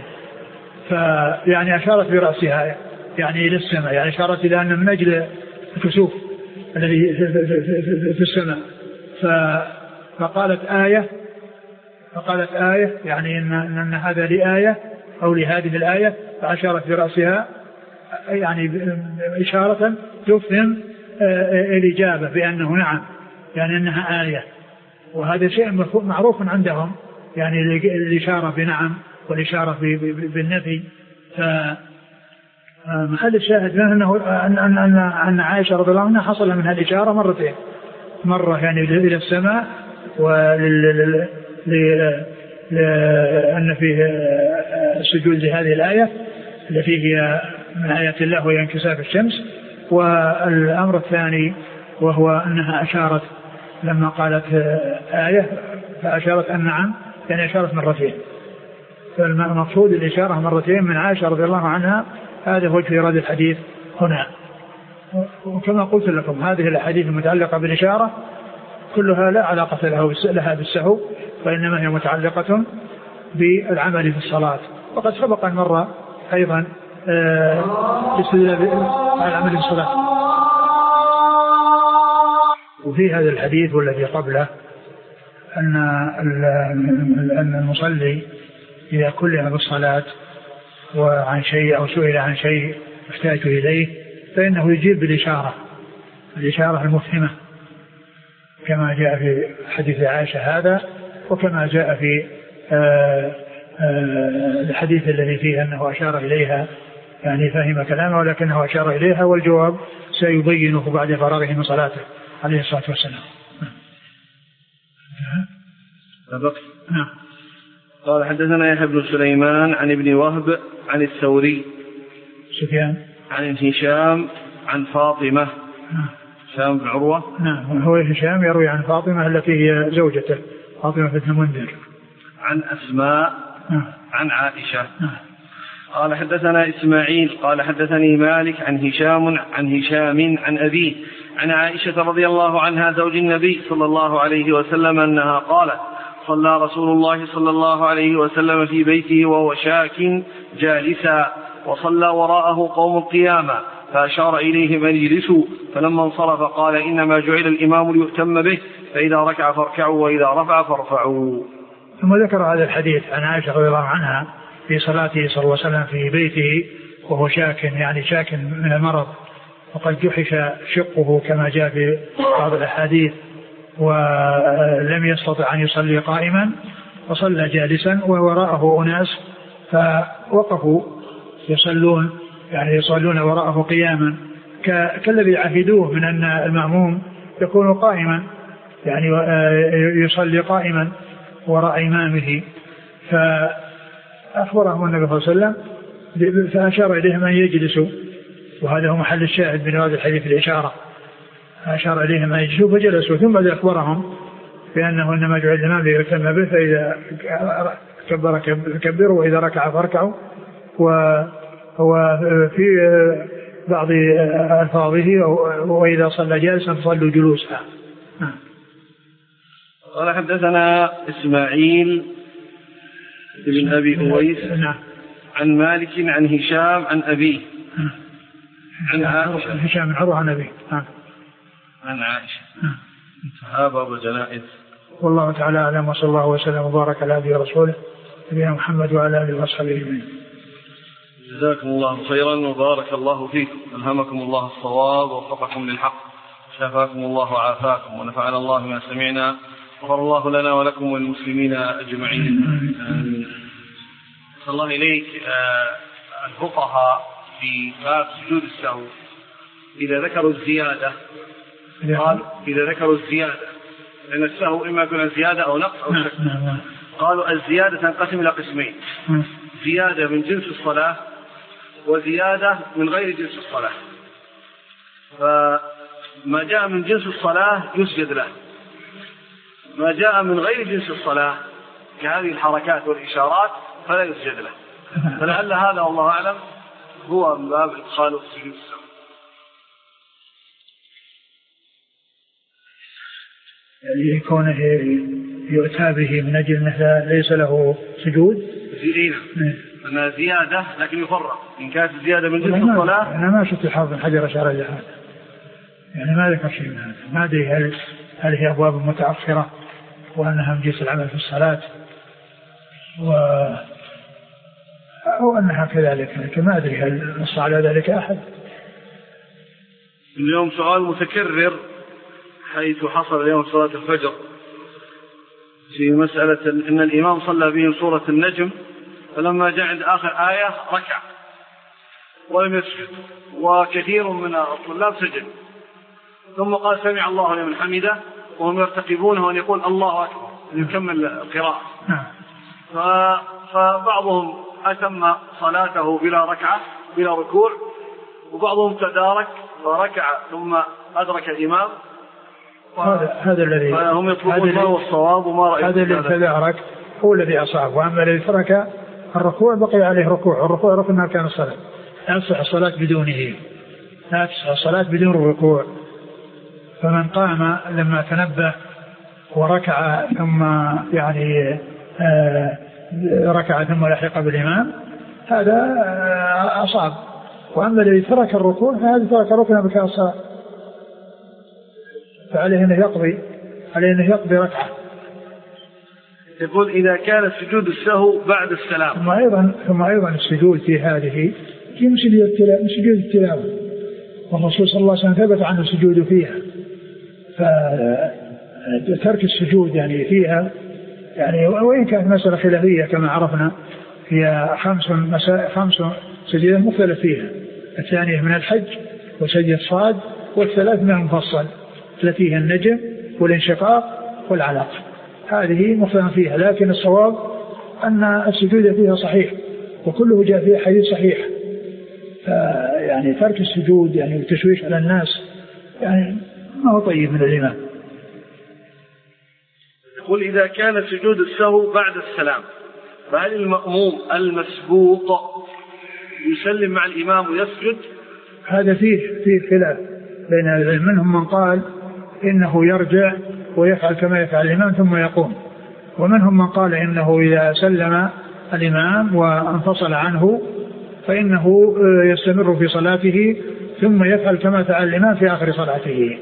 فيعني أشارت برأسها يعني إلى السماء، يعني أشارت إلى أن من أجل الكسوف الذي في السماء، فقالت آية فقالت آية يعني إن, إن هذا لآية أو لهذه الآية، فأشارت برأسها يعني إشارة تفهم الإجابة بأنه نعم، يعني أنها آية، وهذا شيء معروف عندهم يعني الإشارة بنعم والإشارة بالنفي. فمحل الشاهد أنه أن, أن, أن, أن عائشة رضي الله عنها حصل منها الإشارة مرتين، مرة يعني إلى السماء ولل لأن فيه السجود لهذه الآية التي هي من آيات الله وهي انكساف الشمس، والأمر الثاني وهو أنها أشارت لما قالت آية فأشارت أن نعم يعني أشارت مرتين، فالمقصود الإشارة مرتين من عائشة رضي الله عنها، هذا وجه إرادة الحديث هنا. وكما قلت لكم هذه الأحاديث المتعلقة بالإشارة كلها لا علاقة لها بالسهو، وإنما هي متعلقة بالعمل في الصلاة، وقد سبق مرة أيضا استدلال على العمل في الصلاة. وفي هذا الحديث والذي قبله أن أن المصلي إذا كلم بالصلاة وعن شيء أو سئل عن شيء يحتاج إليه فإنه يجيب بالإشارة، الإشارة المفهمة كما جاء في حديث عائشة هذا، وكما جاء في آآ آآ الحديث الذي فيه أنه أشار إليها يعني فهم كلامه ولكنه أشار إليها، والجواب سيبينه بعد فراغه من صلاته عليه الصلاة والسلام. نعم. قال حدثنا يحيى بن سليمان عن ابن وهب عن الثوري سفيان عن هشام عن فاطمة هشام بن عروة. نعم هو هشام يروي عن فاطمة التي هي زوجته فاطمة بنت المنذر. عن أسماء. نعم. عن عائشة. نعم. قال حدثنا إسماعيل قال حدثني مالك عن هشام عن هشام عن أبيه عن عائشة رضي الله عنها زوج النبي صلى الله عليه وسلم أنها قالت صلى رسول الله صلى الله عليه وسلم في بيته وهو شاك جالسا وصلى وراءه قوم القيامة فأشار إليهم أن يجلسوا فلما انصرف قال إنما جعل الإمام ليؤتم به فإذا ركع فاركعوا وإذا رفع فارفعوا. ثم ذكر هذا الحديث عن عائشة رضي الله عنها في صلاته صلى الله عليه وسلم في بيته وهو شاك يعني شاك من المرض وقد جحش شقه كما جاء في بعض الأحاديث ولم يستطع أن يصلي قائما وصلى جالسا ووراءه أناس فوقفوا يصلون يعني يصلون وراءه قياما كالذي عهدوه من أن المأموم يكون قائما يعني يصلي قائما وراء إمامه فأخبرهم النبي صلى الله عليه وسلم فأشار إليهم أن يجلسوا وهذا هو محل الشاهد من هذا الحديث الإشارة أشار إليهم أن يجلسوا فجلسوا ثم أخبرهم بأنه إنما جعل الإمام ليؤتم به فإذا كبر كبروا وإذا ركع فاركعوا وفي بعض ألفاظه وإذا صلى جالسا فصلوا جلوسا. قال حدثنا إسماعيل بن أبي أويس عن مالك عن هشام عن أبيه عن عائشة هشام بن عروة عن أبيه عن عائشة هذا أبو الجنائز. والله تعالى أعلم وصلى الله وسلم وبارك على نبينا ورسوله نبينا محمد وعلى آله وصحبه أجمعين. جزاكم الله خيرا وبارك الله فيكم ألهمكم الله الصواب ووفقكم للحق شفاكم الله وعافاكم ونفعنا الله ما سمعنا غفر الله لنا ولكم والمسلمين أجمعين. صلى الله إليك. الفقهاء في باب سجود السهو إذا ذكروا الزيادة قال إذا ذكروا الزيادة لأن السهو إما يكون زيادة أو نقص أو شك قالوا الزيادة تنقسم إلى قسمين زيادة من جنس الصلاة وزيادة من غير جنس الصلاة. فما جاء من جنس الصلاة يسجد له ما جاء من غير جنس الصلاة كهذه الحركات والإشارات فلا يسجد له. فلعل هذا والله أعلم هو من باب إدخال السجود السهو. يعني كونه يؤتى به من أجل أنه ليس له سجود زيادة أنها زيادة لكن يفرق إن كانت زيادة من جنس الصلاة. أنا ما شفت الحافظ بن حجر أشار إلى هذا يعني ما ذكر شيء من هذا ما أدري هل هل هي أبواب متأخرة وأنها من جنس العمل في الصلاة و أو أنها كذلك لكن ما أدري هل نص على ذلك أحد. اليوم سؤال متكرر حيث حصل اليوم صلاة الفجر في مسألة أن الإمام صلى بهم سورة النجم فلما جاء عند آخر آية ركع ولم يسجد وكثير من الطلاب سجد ثم قال سمع الله لمن حمده وهم يرتقبونه أن يقول الله أكبر يكمل القراءة. فبعضهم أتم صلاته بلا ركعة بلا ركوع وبعضهم تدارك وركع ثم أدرك الإمام. هذا هذا الذي هم يطلبون ما هو الصواب وما رأيك. هذا الذي تدارك هو الذي أصاب وأما الذي ترك الركوع بقي عليه ركوع والركوع ركن من أركان الصلاة لا تصح الصلاة بدونه لا تصح الصلاة بدون الركوع. فمن قام لما تنبه وركع ثم يعني آه ركع ثم لحق بالإمام هذا آه أصاب. وأما الذي ترك الركوع فهذا ترك ركن من أركان الصلاة فعليه أنه يقضي عليه أنه يقضي ركعة. يقول إذا كان السجود السهو بعد السلام ثم أيضا ثم أيضا السجود في هذه في سجود التلاوة والرسول صلى الله عليه وسلم ثبت عنه السجود فيها فترك السجود يعني فيها يعني وإن كانت مسألة خلافية كما عرفنا فيها خمس مسا... خمس سجدات مختلف فيها الثانية من الحج وسجد صاد والثلاث من المفصل التي هي النجم والانشقاق والعلق هذه مختلف فيها لكن الصواب أن السجود فيها صحيح وكله جاء فيها حديث صحيح. يعني ترك السجود يعني والتشويش على الناس يعني ما هو طيب من الإمام. يقول إذا كان سجود السهو بعد السلام فهل المأموم المسبوق يسلم مع الإمام ويسجد؟ هذا فيه فيه خلاف بين العلم، منهم من قال إنه يرجع ويفعل كما يفعل الإمام ثم يقوم، ومنهم من قال إنه إذا سلم الإمام وانفصل عنه فإنه يستمر في صلاته ثم يفعل كما فعل الإمام في آخر صلاته.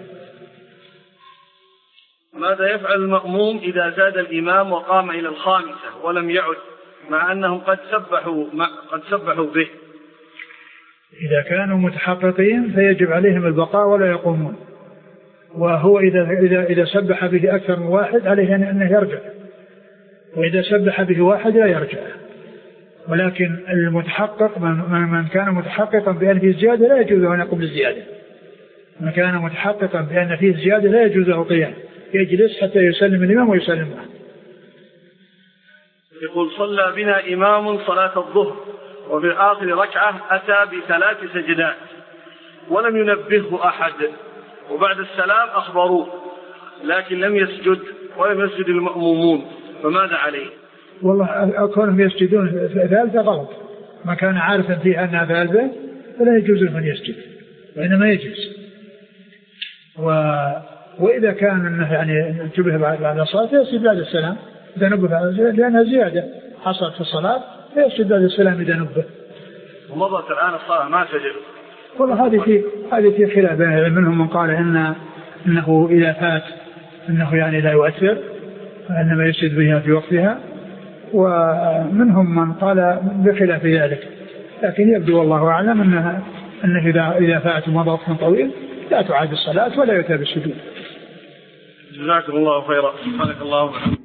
ماذا يفعل المأموم إذا زاد الإمام وقام إلى الخامسة ولم يعد مع أنهم قد سبحوا قد سبحوا به؟ إذا كانوا متحققين فيجب عليهم البقاء ولا يقومون، وهو إذا إذا إذا سبح به أكثر من واحد عليه أنه يرجع، وإذا سبح به واحد لا يرجع. ولكن المتحقق من, من كان متحققا بأن فيه زيادة لا يجوز أن يقوم بالزيادة، من كان متحققا بأن فيه زيادة لا يجوز له قيام، يجلس حتى يسلم الإمام ويسلم معه. يقول صلى بنا إمام صلاة الظهر وفي آخر ركعة أتى بثلاث سجدات ولم ينبهه أحد، وبعد السلام أخبروه لكن لم يسجد ولم يسجد المأمومون، فماذا عليه؟ والله أكونهم يسجدون ثالثة غلط، ما كان عارفا فيها أنها ثالثة فلا يجوز له أن يسجد، وإنما يجلس. و... وإذا كان أنه يعني انتبه بعد الصلاة فيسجد بعد السلام إذا نبه، لأنها زيادة حصلت في الصلاة فيسجد بعد السلام إذا نبه. ومضت الآن الصلاة ما سجد. والله هذه في هذه في خلاف، منهم من قال إن إنه إذا فات إنه يعني لا يؤثر فإنما يسجد بها في وقتها، ومنهم من قال بخلاف ذلك، لكن يبدو والله أعلم أنها أنه إذا إذا فات ومضى وقت طويل لا تعاد الصلاة ولا يتابع السجود. جزاكم الله خيرا. سبحانك اللهم وبحمدك.